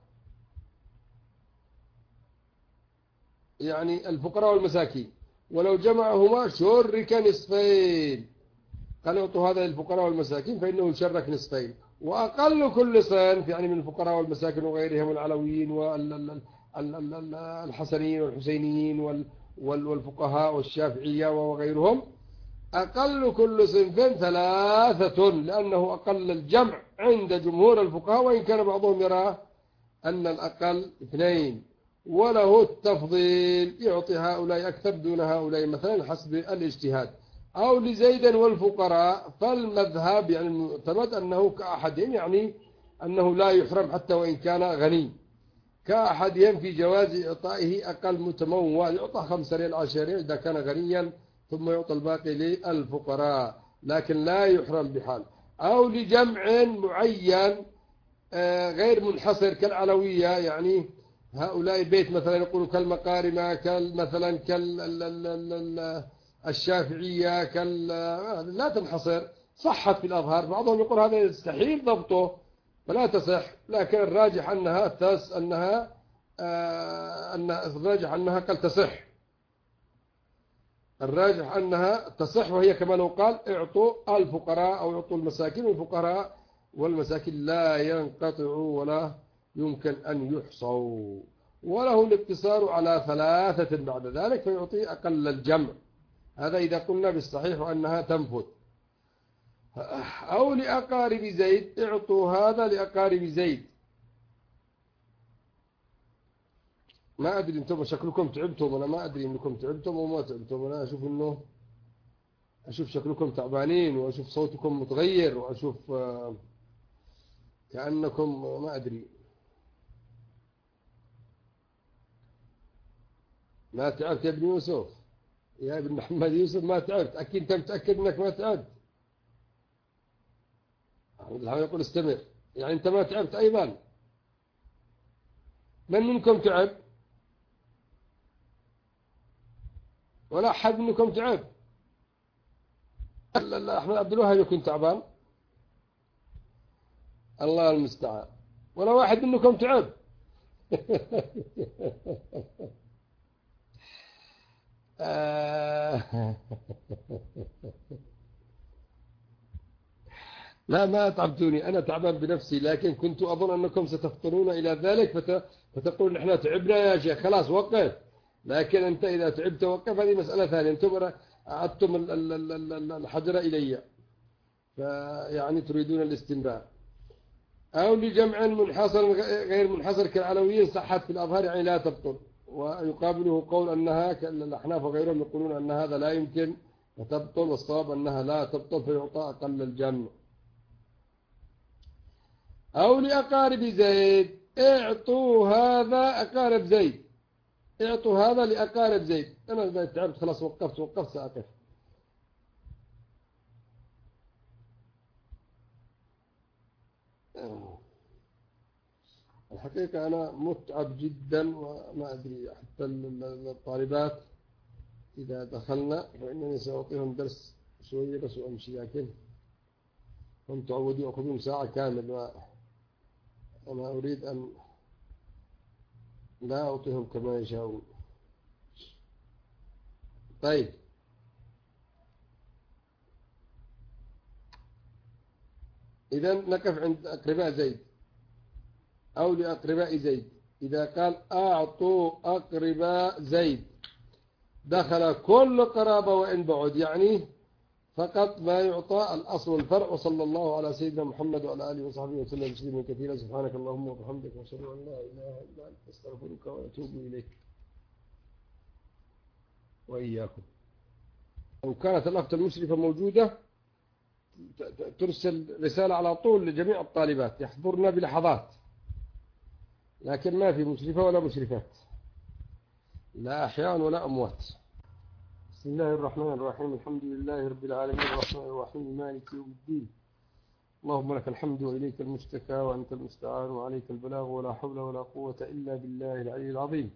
[SPEAKER 1] يعني الفقراء والمساكين، ولو جمعهما شرك نصفين، قال اعطوا هذا للفقراء والمساكين فإنه يشرك نصفين. وأقل كل صنف يعني من الفقراء والمساكين وغيرهم والعلويين والحسنيين والحسينيين والفقهاء والشافعية وغيرهم، أقل كل صنف 3، لأنه أقل الجمع عند جمهور الفقهاء، وإن كان بعضهم يرى أن الأقل 2. وله التفضيل، يعطي هؤلاء أكثر دون هؤلاء مثلا حسب الاجتهاد. أو لزيد والفقراء، فالمذهب يعني المعتمد أنه كأحدهم، يعني أنه لا يحرم حتى وإن كان غني، كأحدهم في جواز إعطائه أقل متمول، يعطى 5 ريال 10 ريال إذا كان غنيا، ثم يعطى الباقي للفقراء، لكن لا يحرم بحال. أو لجمع معين غير منحصر كالعلوية، يعني هؤلاء البيت مثلا يقولوا كالمقارمة، مثلا كالشافعية، لا تنحصر، صحت في الأظهار. بعضهم يقول هذا يستحيل ضبطه فلا تصح، لكن الراجح أنها قد تصح، الراجح أنها تصح، وهي كما لو قال اعطوا الفقراء أو اعطوا المساكين، والفقراء والمساكين لا ينقطعوا ولا يمكن أن يحصوا. وله الاقتصار على 3 بعد ذلك، فيعطي أقل الجمع، هذا إذا قلنا بالصحيح وأنها تنفذ. أو لأقارب زيد، اعطوا هذا لأقارب زيد. ما أدري أنتم شكلكم تعبتم، أنا ما أدري أنكم تعبتم أو ما تعبتم، أنا أشوف شكلكم تعبانين، وأشوف صوتكم متغير، وأشوف كأنكم ما أدري. ما تعبت يا ابن يوسف، يا ابن محمد يوسف؟ ما تعبت؟ أكيد أنت متأكد أنك ما تعبت؟ الله يقول استمر، يعني أنت ما تعبت أيضا؟ من منكم تعب؟ ولا أحد منكم تعب؟ لا أحمد عبد الوهاب يكون تعبان، الله المستعان. ولا واحد منكم تعب؟ لا ما أتعبتوني، أنا تعبان بنفسي، لكن كنت أظن أنكم ستفطنون إلى ذلك فتقول نحن تعبنا يا شيخ خلاص وقف. لكن أنت إذا تعبت وقف، هذه مسألة ثانية، أنتم أعدتم الحجر إلي، فيعني تريدون الاستمرار. أو لجمع منحصر غير منحصر كالعلويين، صحت في الأظهار يعني لا تبطل. ويقابله قول أنها الأحناف وغيرهم يقولون أن هذا لا يمكن فتبطل، والصواب أنها لا تبطل، فيعطى أقل الجمع. أو لأقارب زيد، اعطوا هذا أقارب زيد، اعطوا هذا لأقارب زيد. أنا إذا تعبت خلاص وقفت سأقف. الحقيقة أنا متعب جدا، وما أدري حتى الطالبات إذا دخلنا فإنني سأعطيهم درس شوية بس وأمشي، لكن هم تعودوا يأخذون ساعة كامل، وأنا أريد أن لا أعطيهم كما يشاءون. طيب، إذا نقف عند أقرباء زيد. أو لأقرباء زيد، إذا قال أعطوا أقرباء زيد دخل كل قرابة وإن بعد، يعني فقط ما يعطى الأصل والفرع. وصلى الله على سيدنا محمد وعلى آله وصحبه وسلم تسليما كثيرا. سبحانك اللهم وبحمدك، وأشهد أن لا إله إلا أنت، أستغفرك وأتوب إليك وإياكم. لو كانت الأخت المشرفة موجودة ترسل رسالة على طول لجميع الطالبات يحضرنا بلحظات، لكن ما في مشرفة ولا مشرفات، لا أحياء ولا أموات. بسم الله الرحمن الرحيم، الحمد لله رب العالمين الرحمن الرحيم مالك يوم الدين، اللهم لك الحمد وإليك المشتكى وأنت المستعان وعليك البلاغ ولا حول ولا قوة إلا بالله العلي العظيم.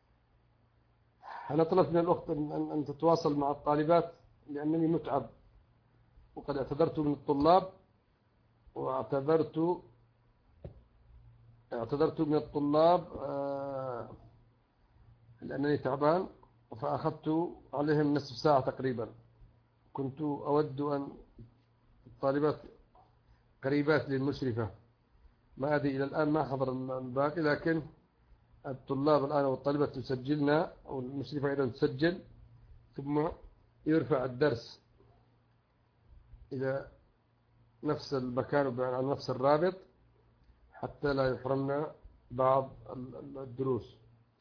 [SPEAKER 1] أنا طلبت من الأخت أن تتواصل مع الطالبات لأنني متعب، وقد اعتذرت من الطلاب واعتذرت من الطلاب لأنني تعبان، فأخذت عليهم نصف ساعة تقريبا. كنت أود أن الطالبات قريبات للمشرفة، ما أدري إلى الآن ما حضر الباقي، لكن الطلاب الآن والطالبات تسجلنا، أو المشرفة أيضا تسجل، ثم يرفع الدرس إلى نفس المكان على نفس الرابط حتى لا يحرمنا بعض الدروس.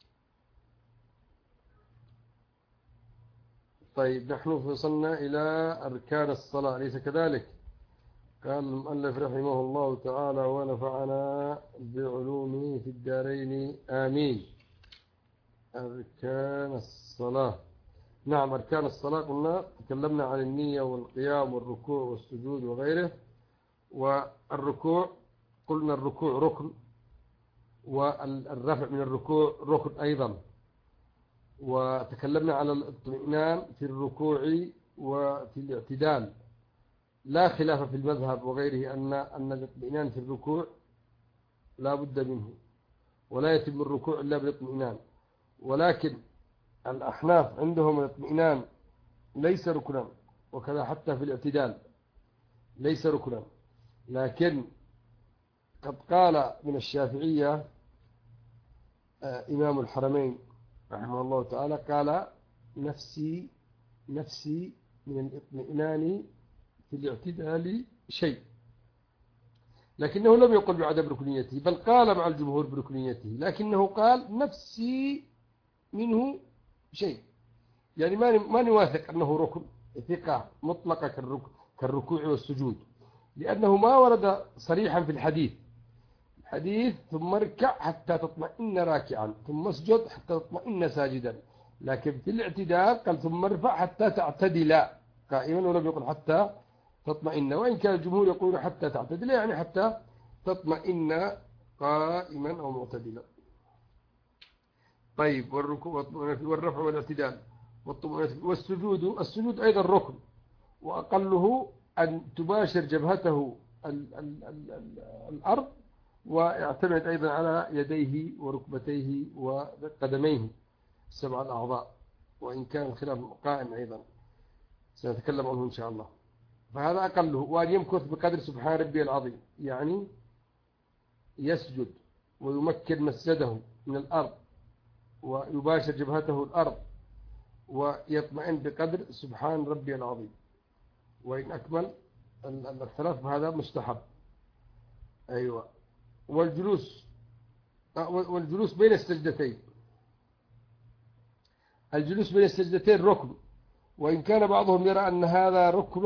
[SPEAKER 1] طيب، نحن وصلنا إلى أركان الصلاة، أليس كذلك؟ قال المؤلف رحمه الله تعالى ونفعنا بعلومه في الدارين آمين. أركان الصلاة. نعم، أركان الصلاة قلنا تكلمنا عن النية والقيام والركوع والسجود وغيره. والركوع قلنا الركوع ركن، والرفع من الركوع ركن أيضا. وتكلمنا على الاطمئنان في الركوع وفي الاعتدال، لا خلاف في المذهب وغيره أن الاطمئنان في الركوع لا بد منه، ولا يتم الركوع إلا بالاطمئنان. ولكن الأحناف عندهم الاطمئنان ليس ركنا، وكذا حتى في الاعتدال ليس ركنا. لكن قد قال من الشافعية إمام الحرمين رحمه الله تعالى، قال نفسي من الاطمئنان في الاعتدال شيء، لكنه لم يقل بعدم ركنيته، بل قال مع الجمهور بركنيته، لكنه قال نفسي منه شيء، يعني ما نواثق أنه ركن ثقة مطلقة كالركوع والسجود، لأنه ما ورد صريحا في الحديث ثم اركع حتى تطمئن راكعا، ثم اسجد حتى تطمئن ساجدا. لكن في الاعتدال قال ثم ارفع حتى تعتدل قائما، ولم يقل حتى تطمئن، وإن كان الجمهور يقول حتى تعتدل، يعني حتى تطمئن قائما أو معتدلا. طيب، والركوع والرفع والاعتدال السجود أيضا ركن، وأقله أن تباشر جبهته الأرض، ويعتمد أيضا على يديه وركبتيه وقدميه 7 الأعضاء، وإن كان الخلاف قائم أيضا سنتكلم عنه إن شاء الله. فهذا أقله، وأن يمكث بقدر سبحان ربي العظيم، يعني يسجد ويمكن مسجده من الأرض ويباشر جبهته الأرض ويطمئن بقدر سبحان ربي العظيم، وإن أكمل الثلاث فهذا مستحب. أيوة. والجلوس بين السجدتين، الجلوس بين السجدتين ركن، وإن كان بعضهم يرى أن هذا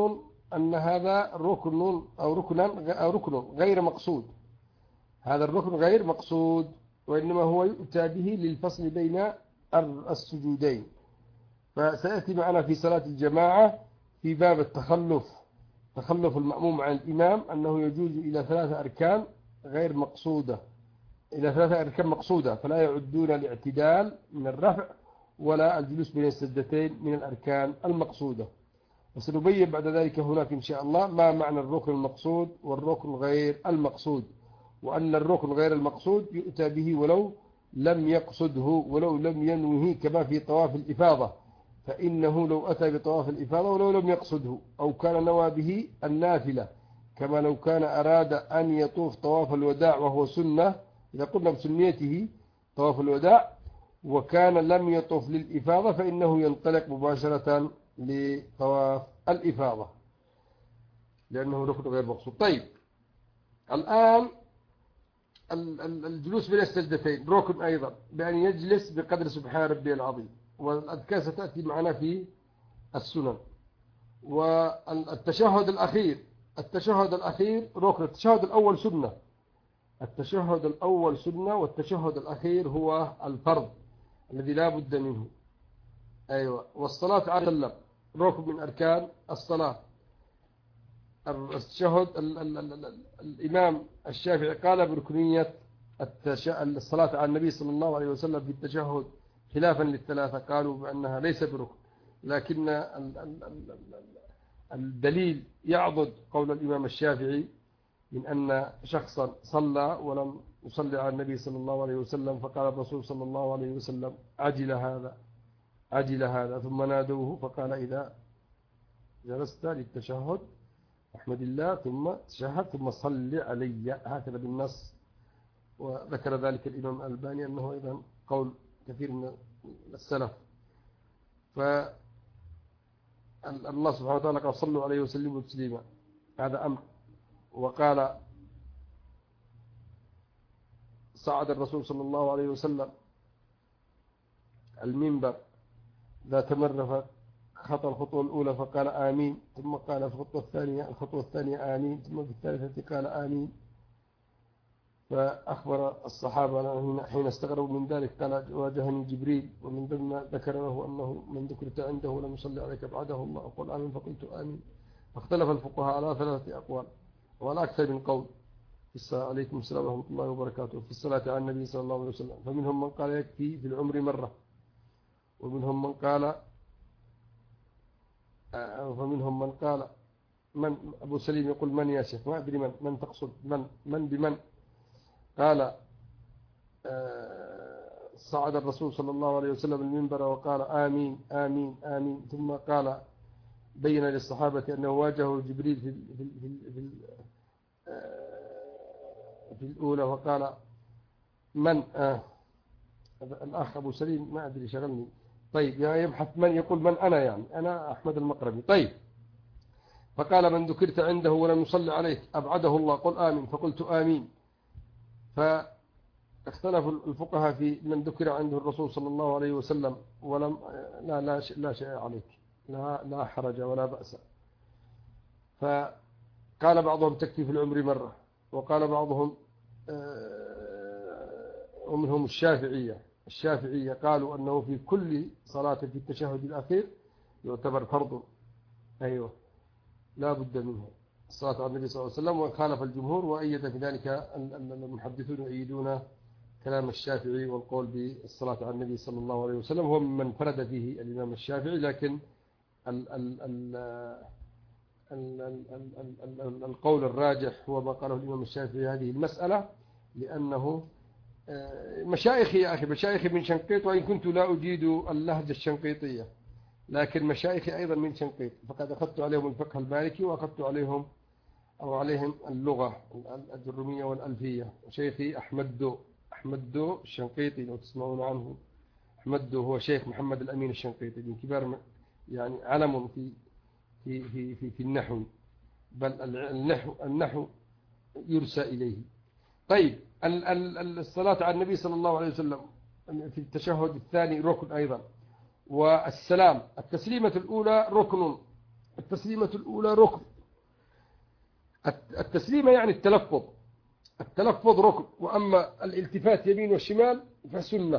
[SPEAKER 1] ركن أو ركن غير مقصود. هذا الركن غير مقصود، وإنما هو يؤتى به للفصل بين السجودين. فسيأتي معنا في صلاة الجماعة في باب تخلف المأموم عن الإمام أنه يجوز إلى 3 أركان غير مقصودة، إلى 3 أركان مقصودة، فلا يعدون الاعتدال من الرفع ولا الجلوس بين السجدتين من الأركان المقصودة. وسنبين بعد ذلك هناك إن شاء الله ما معنى الركن المقصود والركن غير المقصود، وأن الركن غير المقصود يؤتى به ولو لم يقصده، ولو لم ينوه، كما في طواف الإفاضة، فإنه لو أتى بطواف الإفاضة ولو لم يقصده أو كان نوى به النافلة، كما لو كان أراد أن يطوف طواف الوداع وهو سنة، إذا قلنا بسنيته طواف الوداع، وكان لم يطوف للإفاضة فإنه ينطلق مباشرة لطواف الإفاضة، لأنه ركن غير مقصود. طيب، الآن الجلوس بين السجدتين ركن أيضا، بأن يجلس بقدر سبحان ربي العظيم، والأذكار ستأتي معنا في السنن. والتشهد الأخير ركن. التشهد الأول سنة، التشهد الأول سنة، والتشهد الأخير هو الفرض الذي لا بد منه. أيوة. والصلاة على النبي ركن من أركان الصلاة. التشهد الإمام الشافعي قال بركنية الصلاة على النبي صلى الله عليه وسلم في التشهد، خلافا للثلاثة قالوا بأنها ليس بركن، لكن الدليل يعضد قول الإمام الشافعي من أن شخصا صلى ولم يصلي على النبي صلى الله عليه وسلم، فقال الرسول صلى الله عليه وسلم عجل هذا، ثم نادوه فقال إذا جلست للتشهد أحمد الله ثم تشهد ثم صل علي، هكذا بالنص. وذكر ذلك الإمام الألباني أنه أيضا قول كثير من السلف. فالله سبحانه وتعالى قال صلوا عليه وسلموا تسليما، هذا أمر. وقال صعد الرسول صلى الله عليه وسلم المنبر ذات مرة خطى الخطوة الأولى فقال آمين، ثم قال في الخطوة الثانية آمين، ثم في الثالثة قال آمين. فأخبر الصحابة حين استغربوا من ذلك قال واجهني جبريل، ومن ضمن ذكر له أنه من ذكرت عنده لم يصلي عليك بعده الله أقول آمين، فقلت آمين. فاختلف الفقهاء على 3 أقوال وعلى أكثر من قول عليكم السلام ورحمة الله وبركاته في الصلاة على النبي صلى الله عليه وسلم. فمنهم من قال يكفي في العمر مرة، ومنهم من قال من أبو سليم يقول من يا شيخ، ما أدري من تقصد، من بمن. قال صعد الرسول صلى الله عليه وسلم المنبر وقال آمين آمين آمين، ثم قال بين للصحابة أنه واجهه جبريل في الأولى وقال من الأخ أبو سليم ما أدري شغلني. طيب يبحث من يقول من أنا، يعني أنا أحمد المقربي. طيب. فقال من ذكرت عنده ولم يصلي عليك أبعده الله قل آمين، فقلت آمين. فاختلف الفقهاء في من ذكر عنده الرسول صلى الله عليه وسلم ولم لا شيء عليك، لا حرج ولا بأس. فقال بعضهم تكفي في العمر مرة، وقال بعضهم ومنهم الشافعية قالوا أنه في كل صلاة في التشهد الأخير يعتبر فرض، أيوة لا بد منه الصلاة على النبي صلى الله عليه وسلم. وخالف الجمهور وأيد في ذلك المحدثون يؤيدون كلام الشافعي والقول بالصلاة على النبي صلى الله عليه وسلم، هو من فرد فيه الإمام الشافعي. لكن القول الراجح هو ما قاله الإمام الشافعي هذه المسألة، لأنه مشايخي يا أخي، مشايخي من شنقيط، وإن كنت لا أجيد اللهجة الشنقيطية، لكن مشايخي أيضا من شنقيط، فقد أخذت عليهم الفقه المالكي وأخذت عليهم اللغة الجرمية والألفية. شيخي أحمد دو الشنقيطي لو تسمعون عنه. أحمد دو هو شيخ محمد الأمين الشنقيطي من كبار، يعني علم في النحو، بل النحو يرسى إليه. طيب. الصلاة على النبي صلى الله عليه وسلم في التشهد الثاني ركن أيضا. والسلام التسليمة الأولى ركن. التسليمة يعني التلفظ ركن، وأما الالتفات يمين والشمال فسنة.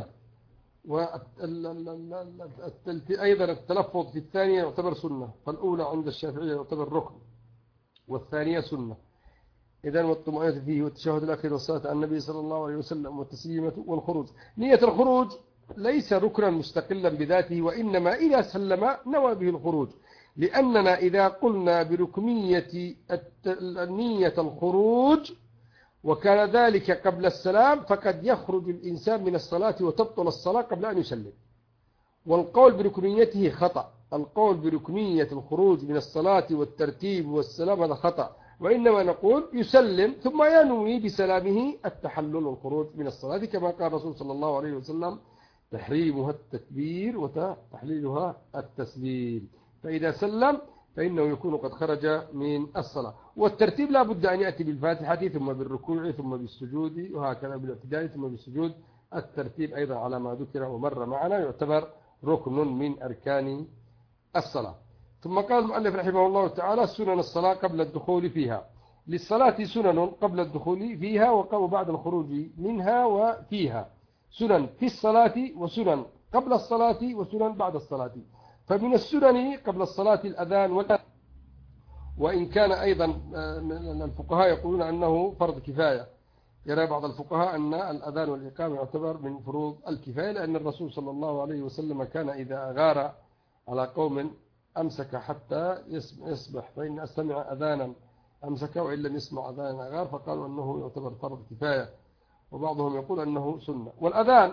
[SPEAKER 1] أيضا التلفظ في الثانية يعتبر سنة، فالأولى عند الشافعية يعتبر ركن والثانية سنة. إذن والطمأنينة فيه والتشهد الأخير والصلاة على النبي صلى الله عليه وسلم والتسليمة والخروج. نية الخروج ليس ركنا مستقلا بذاته، وإنما إذا سلم نوى به الخروج، لأننا إذا قلنا بركنية نية الخروج وكان ذلك قبل السلام فقد يخرج الإنسان من الصلاة وتبطل الصلاة قبل أن يسلم. والقول بركنيته خطأ، القول بركنية الخروج من الصلاة والترتيب والسلام هذا خطأ، وإنما نقول يسلم ثم ينوي بسلامه التحلل والخروج من الصلاة، كما قال الرسول صلى الله عليه وسلم تحريمها التكبير وتحليلها التسليم. فإذا سلم فإنه يكون قد خرج من الصلاة. والترتيب لا بد أن يأتي بالفاتحة ثم بالركوع ثم بالسجود، وهكذا بالاعتدال ثم بالسجود. الترتيب أيضا على ما ذكر ومر معنا يعتبر ركن من أركان الصلاة. ثم قال المؤلف رحمه الله تعالى: سنن الصلاة قبل الدخول فيها. للصلاة سنن قبل الدخول فيها وبعد الخروج منها وفيها. سنن في الصلاة وسنن قبل الصلاة وسنن بعد الصلاة. فمن السنن قبل الصلاة الأذان وإن كان أيضا الفقهاء يقولون أنه فرض كفاية. يرى بعض الفقهاء أن الأذان والإقامة يعتبر من فروض الكفاية، لأن الرسول صلى الله عليه وسلم كان إذا أغار على قوم أمسك حتى يصبح، فإن سمع أذانا أمسك وإن لم يسمع أذانا أغار، فقالوا أنه يعتبر فرض كفاية، وبعضهم يقول أنه سنة. والأذان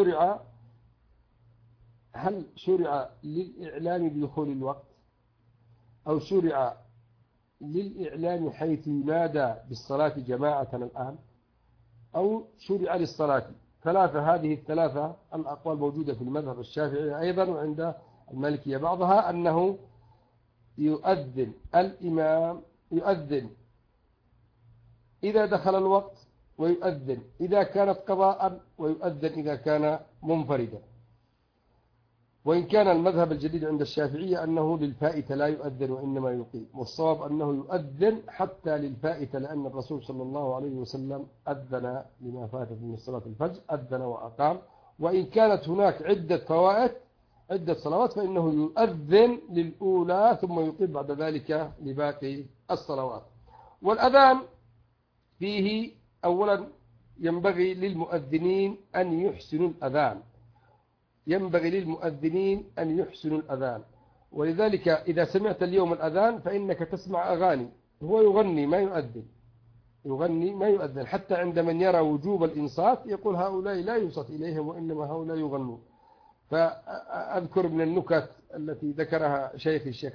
[SPEAKER 1] هل شرع للإعلام بدخول الوقت، أو شرع للإعلام حيث ينادى بالصلاة جماعة الآن، أو شرع للصلاة؟ هذه الثلاثة الأقوال موجودة في المذهب الشافعي أيضا، وعند المالكية بعضها أنه يؤذن الإمام، يؤذن إذا دخل الوقت، ويؤذن إذا كانت قضاء، ويؤذن إذا كان منفردا. وإن كان المذهب الجديد عند الشافعية أنه للفائتة لا يؤذن وإنما يقيم، والصواب أنه يؤذن حتى للفائتة، لأن الرسول صلى الله عليه وسلم أذن لما فاتت من صلاة الفجر، أذن وأقام. وإن كانت هناك عدة فوائت، عدة صلوات، فإنه يؤذن للأولى ثم يقيم بعد ذلك لباقي الصلوات. والأذان فيه أولا ينبغي للمؤذنين أن يحسنوا الأذان، ينبغي للمؤذنين أن يحسنوا الأذان. ولذلك إذا سمعت اليوم الأذان فإنك تسمع أغاني، هو يغني ما يؤذن، يغني ما يؤذن. حتى عند من يرى وجوب الإنصات يقول هؤلاء لا ينصت إليهم وإنما هؤلاء يغنون. فأذكر من النكت التي ذكرها شيخي الشيخ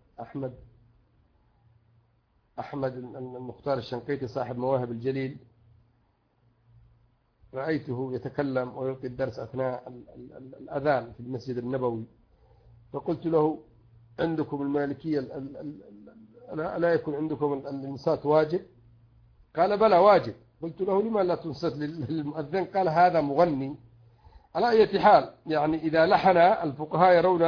[SPEAKER 1] أحمد المختار الشنقيطي صاحب مواهب الجليل، رأيته يتكلم ويلقي الدرس أثناء الأذان في المسجد النبوي، فقلت له: عندكم المالكية لا يكون عندكم الإنصات واجب؟ قال: بلى واجب. قلت له: لما لا تنصت للمؤذن؟ قال: هذا مغني. على أي حال، يعني إذا لحن، الفقهاء يرون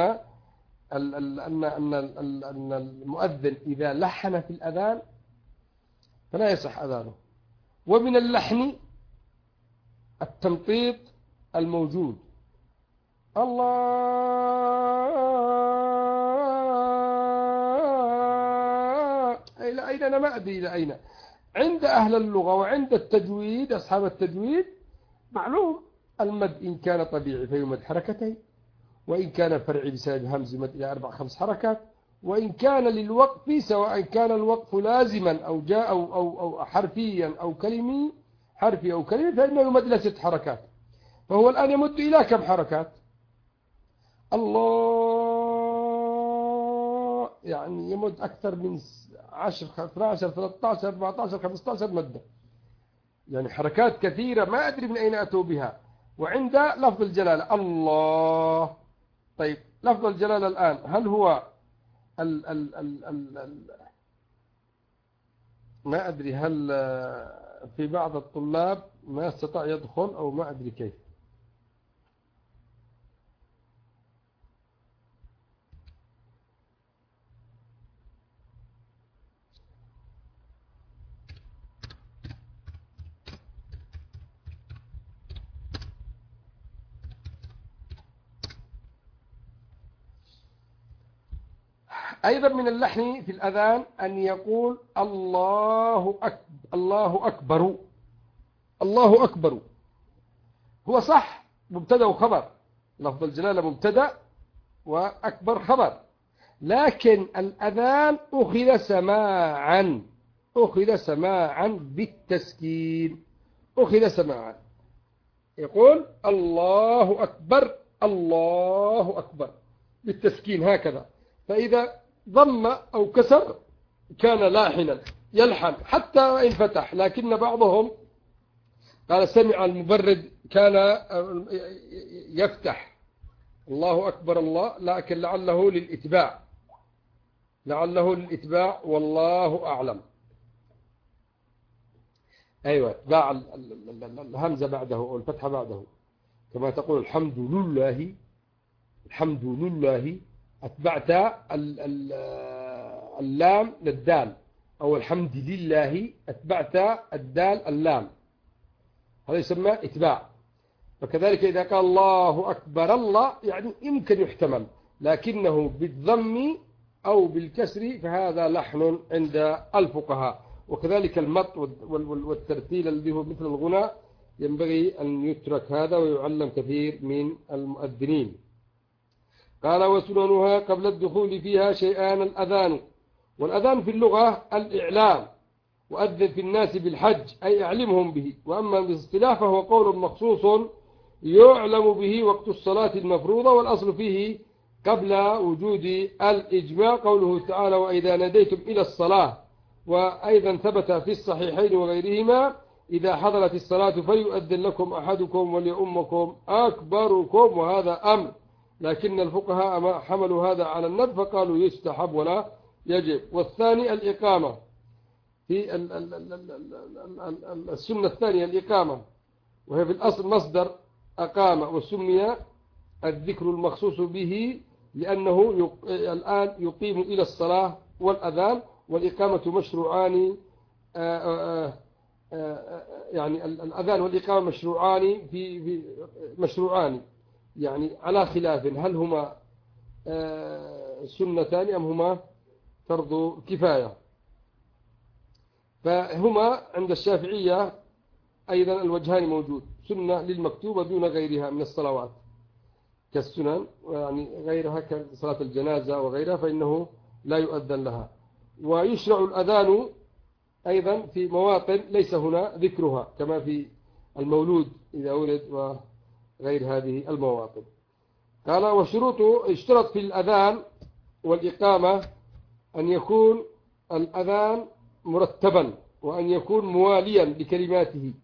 [SPEAKER 1] أن المؤذن إذا لحن في الأذان فلا يصح أذانه. ومن اللحن التمطيط الموجود، الله إلى أين، أنا ما أدري إلى أين. عند أهل اللغة وعند التجويد، أصحاب التجويد، معلوم المد إن كان طبيعي فيمد حركتين، وإن كان فرعي بسبب همز يمد إلى 4 5 حركات، وإن كان للوقف سواء كان الوقف لازما أو جاء أو حرفيا أو كلمي، حرفي أو كلمي، فإنه يمد إلى 6 حركات. فهو الآن يمد إلى كم حركات؟ الله، يعني يمد أكثر من 10 12 13 14 15 مدة، يعني حركات كثيرة ما أدري من أين أتوا بها. وعند لفظ الجلالة الله، طيب لفظ الجلالة الآن هل هو ما أدري، هل في بعض الطلاب ما استطاع يدخل أو ما أدري كيف. أيضا من اللحن في الأذان أن يقول الله أكبر، الله أكبر، الله أكبر. هو صح مبتدأ وخبر، لفظ الجلالة مبتدأ وأكبر خبر، لكن الأذان أخذ سماعا بالتسكين، أخذ سماعا. يقول الله أكبر، الله أكبر بالتسكين هكذا. فإذا ضم أو كسر كان لاحنا يلحن حتى إن فتح. لكن بعضهم قال سمع المبرد كان يفتح الله أكبر الله، لكن لعله للإتباع والله أعلم. أيوة، باع الهمزة بعده أو الفتحة بعده، كما تقول الحمد لله، الحمد لله، أتبعت اللام للدال، أو الحمد لله أتبعت الدال اللام، هذا يسمى إتباع. فكذلك إذا قال الله أكبر الله يعني يمكن يحتمل، لكنه بالضم أو بالكسر فهذا لحن عند الفقهاء. وكذلك المط والترتيل الذي هو مثل الغنى ينبغي أن يترك هذا ويعلم كثير من المؤذنين. قال وسننها قبل الدخول فيها شيئان: الأذان، والأذان في اللغة الإعلام، وأذن في الناس بالحج أي أعلمهم به. وأما بالاصطلاح فهو قول مخصوص يعلم به وقت الصلاة المفروضة، والأصل فيه قبل وجود الإجماع قوله تعالى: وإذا ناديتم إلى الصلاة. وأيضا ثبت في الصحيحين وغيرهما: إذا حضرت الصلاة فليؤذن لكم أحدكم وليؤمكم أكبركم. وهذا أمر، لكن الفقهاء حملوا هذا على الندب فقالوا يستحب ولا يجب. والثاني الإقامة، في السنة الثانية الإقامة، وهي في الأصل مصدر أقام، وسمي الذكر المخصوص به لأنه الآن يقيم إلى الصلاة والأذان. والإقامة مشروعان، يعني الأذان والإقامة مشروعان يعني على خلاف، هل هما سنتان أم هما فرض كفاية. فهما عند الشافعية أيضا الوجهان موجود: سنة للمكتوبة دون غيرها من الصلوات كالسنن، يعني غيرها كصلاة الجنازة وغيرها فإنه لا يؤذن لها. ويشرع الأذان أيضا في مواطن ليس هنا ذكرها، كما في المولود إذا ولد وغير هذه المواطن. قال وشروطه: اشترط في الأذان والإقامة أن يكون الأذان مرتبا، وأن يكون مواليا لكلماته،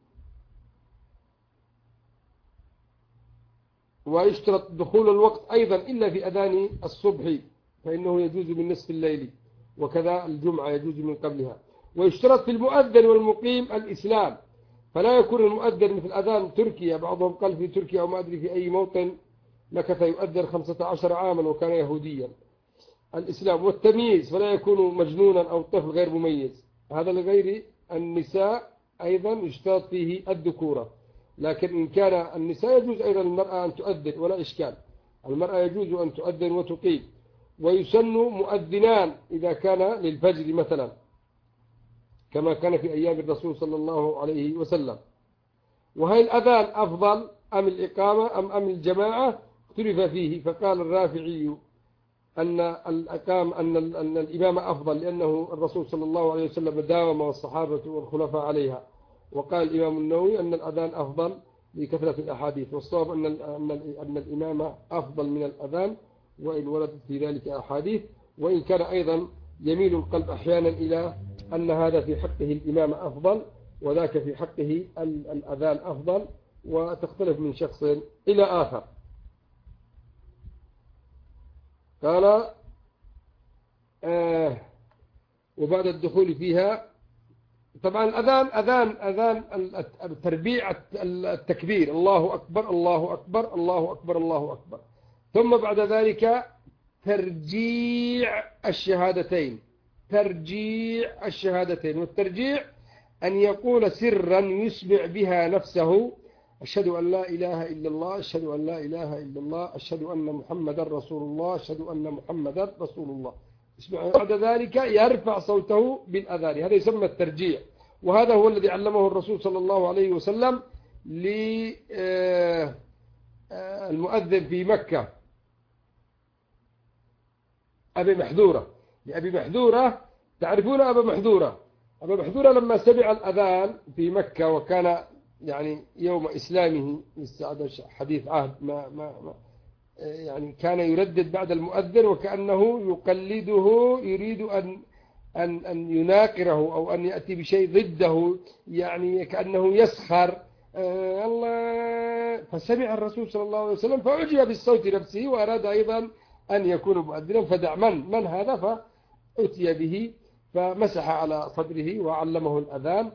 [SPEAKER 1] ويشترط دخول الوقت أيضا إلا في أذان الصبح فإنه يجوز من نصف الليل، وكذا الجمعة يجوز من قبلها. ويشترط في المؤذن والمقيم الإسلام، فلا يكون المؤذن مثل أذان تركيا، بعضهم قال في تركيا أو ما أدري في أي موطن مكث يؤذن 15 عاما وكان يهوديا. الإسلام. والتمييز، فلا يكون مجنونا أو طفل غير مميز، هذا لغير النساء أيضا يشترط فيه الذكورة. لكن إن كان النساء يجوز أيضا المرأة أن تؤذن ولا إشكال، المرأة يجوز أن تؤذن وتقيم. ويسن مؤذنان إذا كان للفجر مثلا، كما كان في أيام الرسول صلى الله عليه وسلم. وهل الأذان أفضل أم الإقامة أم الجماعة؟ اختلف فيه، فقال الرافعي أن الإمام أفضل لأنه الرسول صلى الله عليه وسلم داوم والصحابة والخلفاء عليها. وقال الإمام النووي أن الأذان أفضل لكثرة الأحاديث. والصواب أن الإمام أفضل من الأذان، وإن وردت في ذلك أحاديث، وإن كان أيضا يميل القلب أحيانا إلى أن هذا في حقه الإمام أفضل وذاك في حقه الأذان أفضل، وتختلف من شخص إلى آخر. قال وبعد الدخول فيها طبعا أذان التربيع التكبير: الله أكبر الله أكبر الله أكبر الله أكبر. ثم بعد ذلك ترجيع الشهادتين، والترجيع أن يقول سرا يسمع بها نفسه: أشهد أن لا إله إلا الله، أشهد أن لا إله إلا الله، أشهد أن محمدا رسول الله، أشهد أن محمدا رسول الله. بعد ذلك يرفع صوته بالأذان، هذا يسمى الترجيع. وهذا هو الذي علمه الرسول صلى الله عليه وسلم للمؤذن في مكة أبي محذورة. لأبي محذورة، تعرفون أبا محذورة؟ أبا محذورة لما سمع الأذان في مكة، وكان يعني يوم إسلامه حديث عهد ما يعني كان يردد بعد المؤذن وكأنه يقلده، يريد أن يناقره أو أن يأتي بشيء ضده، يعني كأنه يسخر الله. فسمع الرسول صلى الله عليه وسلم فأعجب بالصوت نفسه، وأراد أيضا أن يكون مؤذنا، فدع من هذا، فأتي به فمسح على صدره وعلمه الأذان.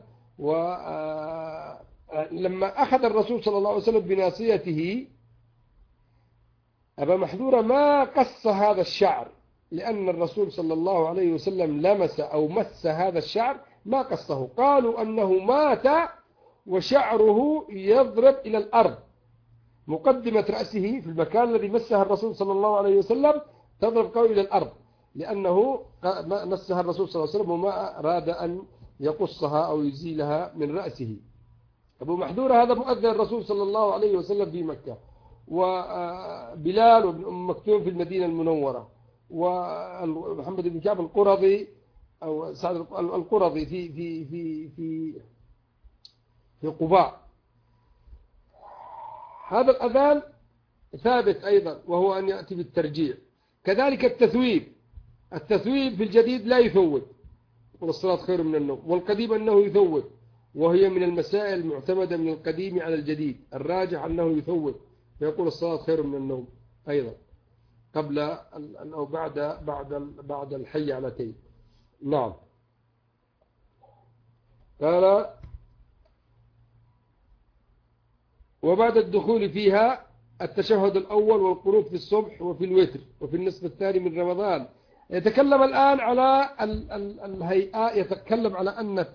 [SPEAKER 1] ولما أخذ الرسول صلى الله عليه وسلم بناصيته أبا محذورة ما قص هذا الشعر، لأن الرسول صلى الله عليه وسلم لمس أو مس هذا الشعر ما قصه. قالوا أنه مات وشعره يضرب إلى الأرض، مقدمة رأسه في المكان الذي مسها الرسول صلى الله عليه وسلم تضرب قوي إلى الأرض، لأنه مسها الرسول صلى الله عليه وسلم وما أراد أن يقصها أو يزيلها من رأسه. أبو محذورة هذا مؤذن الرسول صلى الله عليه وسلم في مكة، وبلال وابن أم مكتوم في المدينة المنورة، ومحمد بن كعب القرظي أو سعد القرظي في قباء. هذا الأذان ثابت أيضا، وهو أن يأتي بالترجيع. كذلك التثويب في الجديد لا يثوب، والصلاة خير من النوم، والقديم أنه يثوب، وهي من المسائل المعتمدة من القديم على الجديد. الراجح أنه يثوب، فيقول الصلاة خير من النوم أيضا قبل أو بعد الحي على تين. نعم. قال وبعد الدخول فيها التشهد الأول والقنوت في الصبح وفي الوتر وفي النصف الثاني من رمضان. يتكلم الآن على الهيئات، يتكلم على أن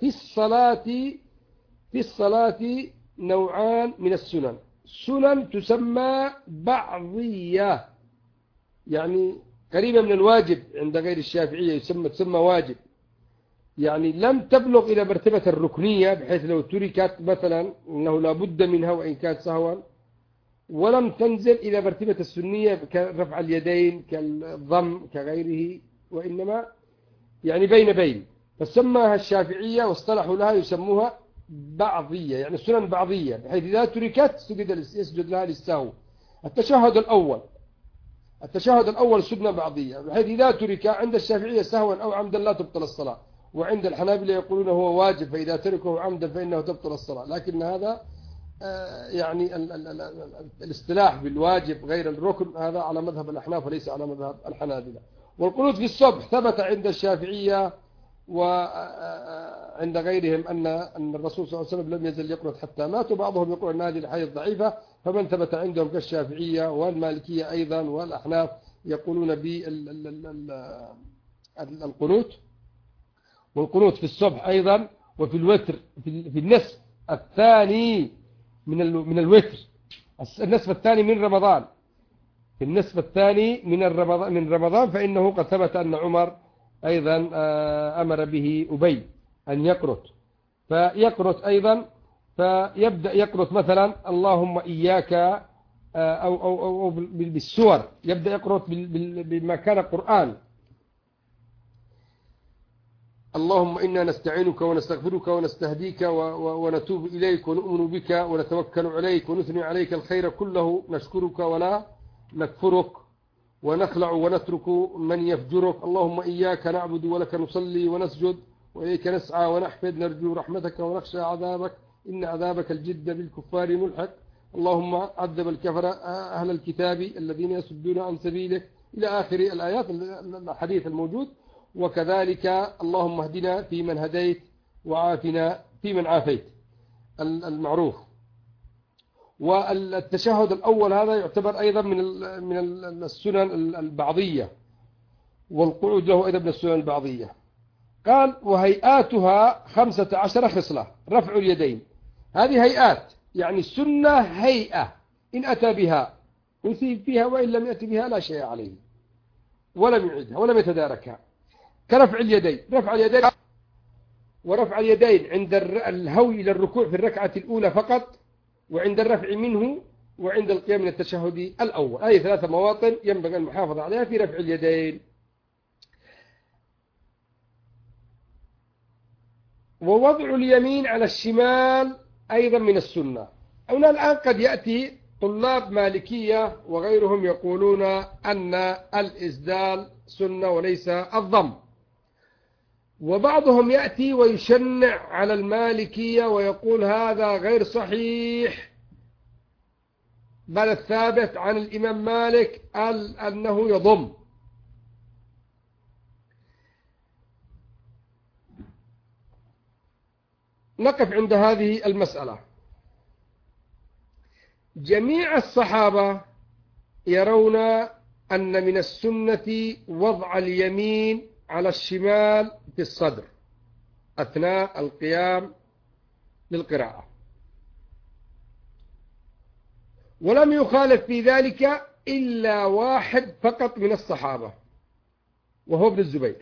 [SPEAKER 1] في الصلاة نوعان من السنن. سنن تسمى بعضية، يعني قريبة من الواجب عند غير الشافعية، تسمى واجب، يعني لم تبلغ إلى مرتبة الركنية بحيث لو تركت مثلا أنه لا بد منها وإن كانت سهوا، ولم تنزل إلى مرتبة السنية كرفع اليدين كالضم كغيره، وإنما يعني بين. فسماها الشافعية واصطلحوا لها يسموها بعضية، يعني سنن بعضية، بحيث إذا تركت يسجد لها للسهو. التشهد الأول سنة بعضية، بحيث إذا ترك عند الشافعية سهوا أو عمدا لا تبطل الصلاة، وعند الحنابلة يقولون هو واجب، فإذا تركه عمدا فإنه تبطل الصلاة. لكن هذا يعني الاصطلاح بالواجب غير الركن هذا على مذهب الأحناف وليس على مذهب الحنابلة. والقنوت في الصبح ثبت عند الشافعية وعند غيرهم أن الرسول صلى الله عليه وسلم لم يزل يقنط حتى مات، وبعضهم يقول أن هذه الحديث ضعيفة، فمن ثبت عندهم كالشافعية والمالكية أيضا والأحناف يقولون بالقنوت. والقنوت في الصبح أيضا، وفي الوتر في النصف الثاني من الوتر، النصف الثاني من رمضان، في النصف الثاني من رمضان، فإنه قد ثبت أن عمر أيضا أمر به أبي أن يقرط، فيقرط أيضا، فيبدأ يقرط مثلا اللهم إياك أو بالسور، يبدأ يقرط بما كان قرآن. اللهم إنا نستعينك ونستغفرك ونستهديك ونتوب إليك ونؤمن بك ونتوكل عليك ونثني عليك الخير كله، نشكرك ولا نكفرك، ونخلع ونترك من يفجرك. اللهم إياك نعبد ولك نصلي ونسجد وإليك نسعى ونحفد، نرجو رحمتك ونخشى عذابك، إن عذابك الجد بالكفار ملحق. اللهم عذب الكفر أهل الكتاب الذين يصدون عن سبيلك، إلى آخر الآيات الحديث الموجود. وكذلك اللهم اهدنا فيمن هديت وعافنا فيمن عافيت، المعروف. والتشهد الأول هذا يعتبر أيضا من السنن البعضية، والقعود له أيضا من السنن البعضية. قال وهيئاتها 15 خصلة. رفع اليدين، هذه هيئات، يعني السنة هيئة، إن أتى بها يثيب فيها، وإن لم يأتي بها لا شيء عليه، ولم يعيدها ولم يتداركها. كرفع اليدين، ورفع اليدين عند الهوي إلى الركوع في الركعة الأولى فقط، وعند الرفع منه، وعند القيام من التشهد الأول. هذه 3 مواطن ينبغي المحافظة عليها في رفع اليدين. ووضع اليمين على الشمال أيضا من السنة. هنا الآن قد يأتي طلاب مالكية وغيرهم يقولون أن الإسدال سنة وليس الضم، وبعضهم يأتي ويشنع على المالكية ويقول هذا غير صحيح، بل الثابت عن الإمام مالك أنه يضم. نقف عند هذه المسألة. جميع الصحابة يرون أن من السنة وضع اليمين على الشمال في الصدر أثناء القيام للقراءة، ولم يخالف في ذلك إلا واحد فقط من الصحابة وهو ابن الزبير،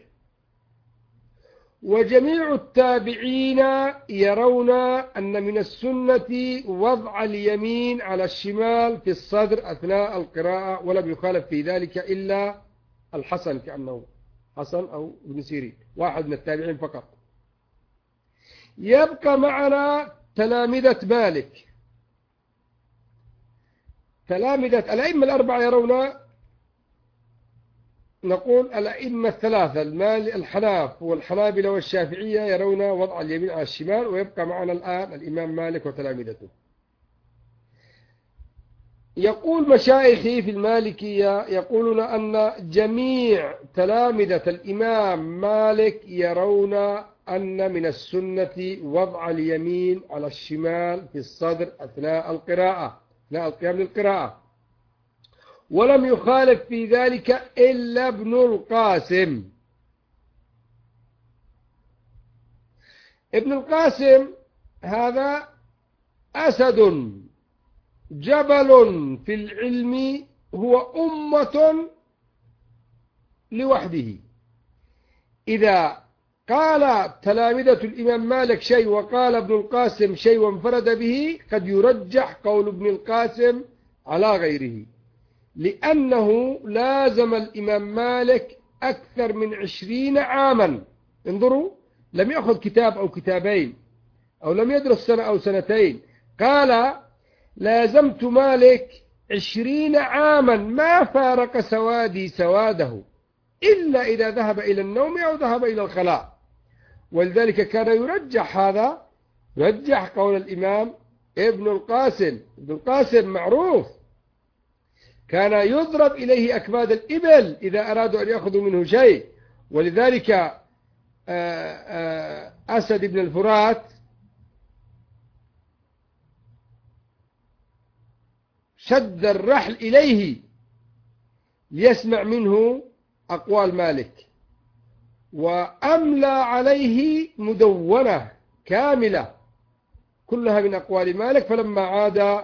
[SPEAKER 1] وجميع التابعين يرون أن من السنة وضع اليمين على الشمال في الصدر أثناء القراءة، ولم يخالف في ذلك إلا الحسن، كأنه حسن أو ابن سيرين، واحد من التابعين فقط. يبقى معنا تلامذة مالك. تلامذة الأئمة الأربعة يرون، نقول الأئمة الثلاثة الحناف والحنابلة والشافعية يرون وضع اليمين على الشمال، ويبقى معنا الآن الإمام مالك وتلامذته. يقول مشايخي في المالكية يقولون أن جميع تلامذة الإمام مالك يرون أن من السنة وضع اليمين على الشمال في الصدر أثناء القراءة، أثناء القيام للقراءة، ولم يخالف في ذلك إلا ابن القاسم. ابن القاسم هذا أسد جبل في العلم، هو أمة لوحده. إذا قال تلامذة الإمام مالك شيء وقال ابن القاسم شيء وانفرد به، قد يرجح قول ابن القاسم على غيره، لأنه لازم الإمام مالك أكثر من 20 عاما. انظروا، لم يأخذ كتاب أو كتابين، أو لم يدرس سنة أو سنتين، قال لازمت مالك 20 عاما ما فارق سوادي سواده إلا إذا ذهب إلى النوم أو ذهب إلى الخلاء. ولذلك كان يرجح هذا، يرجح قول الإمام ابن القاسم. ابن القاسم معروف كان يضرب إليه أكباد الإبل إذا أرادوا أن يأخذوا منه شيء. ولذلك أسد بن الفرات شد الرحل إليه ليسمع منه أقوال مالك، وأملى عليه مدونة كاملة كلها من أقوال مالك، فلما عاد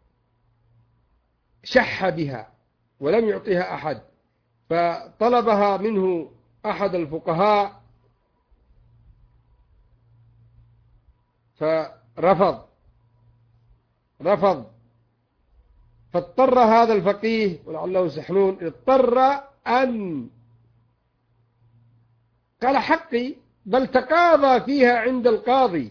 [SPEAKER 1] شح بها ولم يعطيها أحد، فطلبها منه أحد الفقهاء فرفض، فاضطر هذا الفقيه ولعله سحنون اضطر أن قال حقي، بل تقاضى فيها عند القاضي،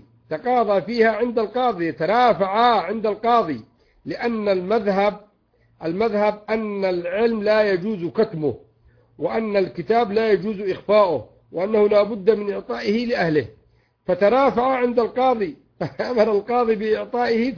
[SPEAKER 1] ترافعا عند القاضي، لأن المذهب أن العلم لا يجوز كتمه، وأن الكتاب لا يجوز إخفاؤه، وأنه لا بد من إعطائه لأهله، فترافع عند القاضي، فأمر القاضي بإعطائه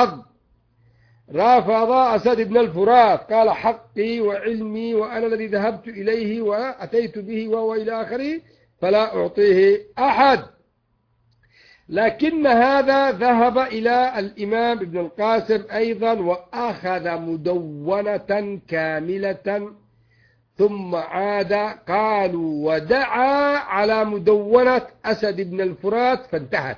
[SPEAKER 1] رافض أسد بن الفرات، قال حقي وعلمي وأنا الذي ذهبت إليه وأتيت به وهو إلى آخره، فلا أعطيه أحد. لكن هذا ذهب إلى الإمام ابن القاسم أيضا وأخذ مدونة كاملة، ثم عاد قالوا ودعا على مدونة أسد بن الفرات فانتهت،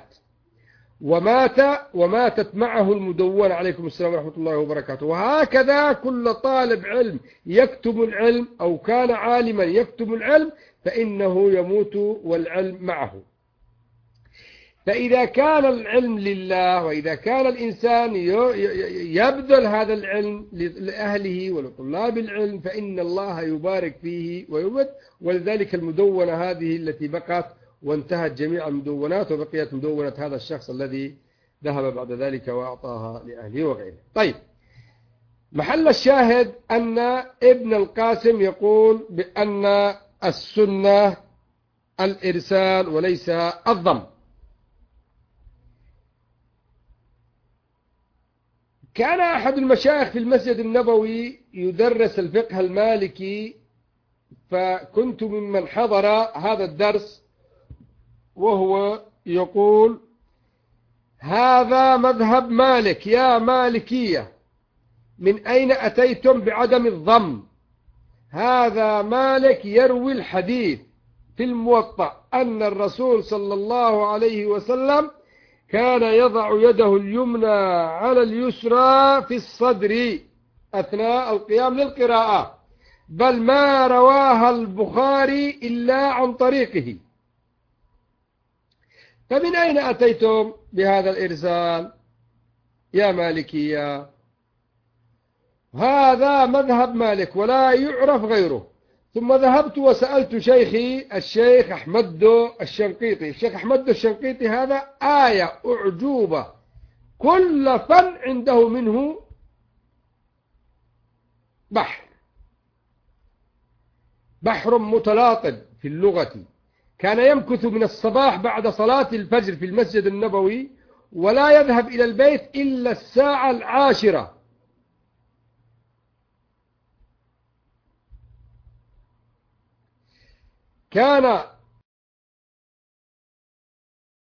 [SPEAKER 1] وماتت معه المدونة، عليكم السلام ورحمة الله وبركاته. وهكذا كل طالب علم يكتم العلم أو كان عالما يكتم العلم فإنه يموت والعلم معه. فإذا كان العلم لله، وإذا كان الإنسان يبذل هذا العلم لأهله ولطلاب العلم، فإن الله يبارك فيه ويبد. ولذلك المدونة هذه التي بقت، وانتهت جميع المدونات، وبقيت مدونة هذا الشخص الذي ذهب بعد ذلك وأعطاها لأهله وغيره. طيب، محل الشاهد أن ابن القاسم يقول بأن السنة الإرسال وليس الضم. كان أحد المشايخ في المسجد النبوي يدرس الفقه المالكي، فكنت ممن حضر هذا الدرس، وهو يقول هذا مذهب مالك يا مالكية، من أين أتيتم بعدم الضم؟ هذا مالك يروي الحديث في الموطأ أن الرسول صلى الله عليه وسلم كان يضع يده اليمنى على اليسرى في الصدر أثناء القيام للقراءة، بل ما رواها البخاري إلا عن طريقه. فمن أين أتيتم بهذا الإرسال يا مالكية؟ هذا مذهب مالك ولا يعرف غيره. ثم ذهبت وسألت شيخي الشيخ أحمد الشنقيطي. الشيخ أحمد الشنقيطي هذا آية أعجوبة، كل فن عنده منه بحر متلاطم في اللغة. كان يمكث من الصباح بعد صلاة الفجر في المسجد النبوي ولا يذهب إلى البيت إلا الساعة 10. كان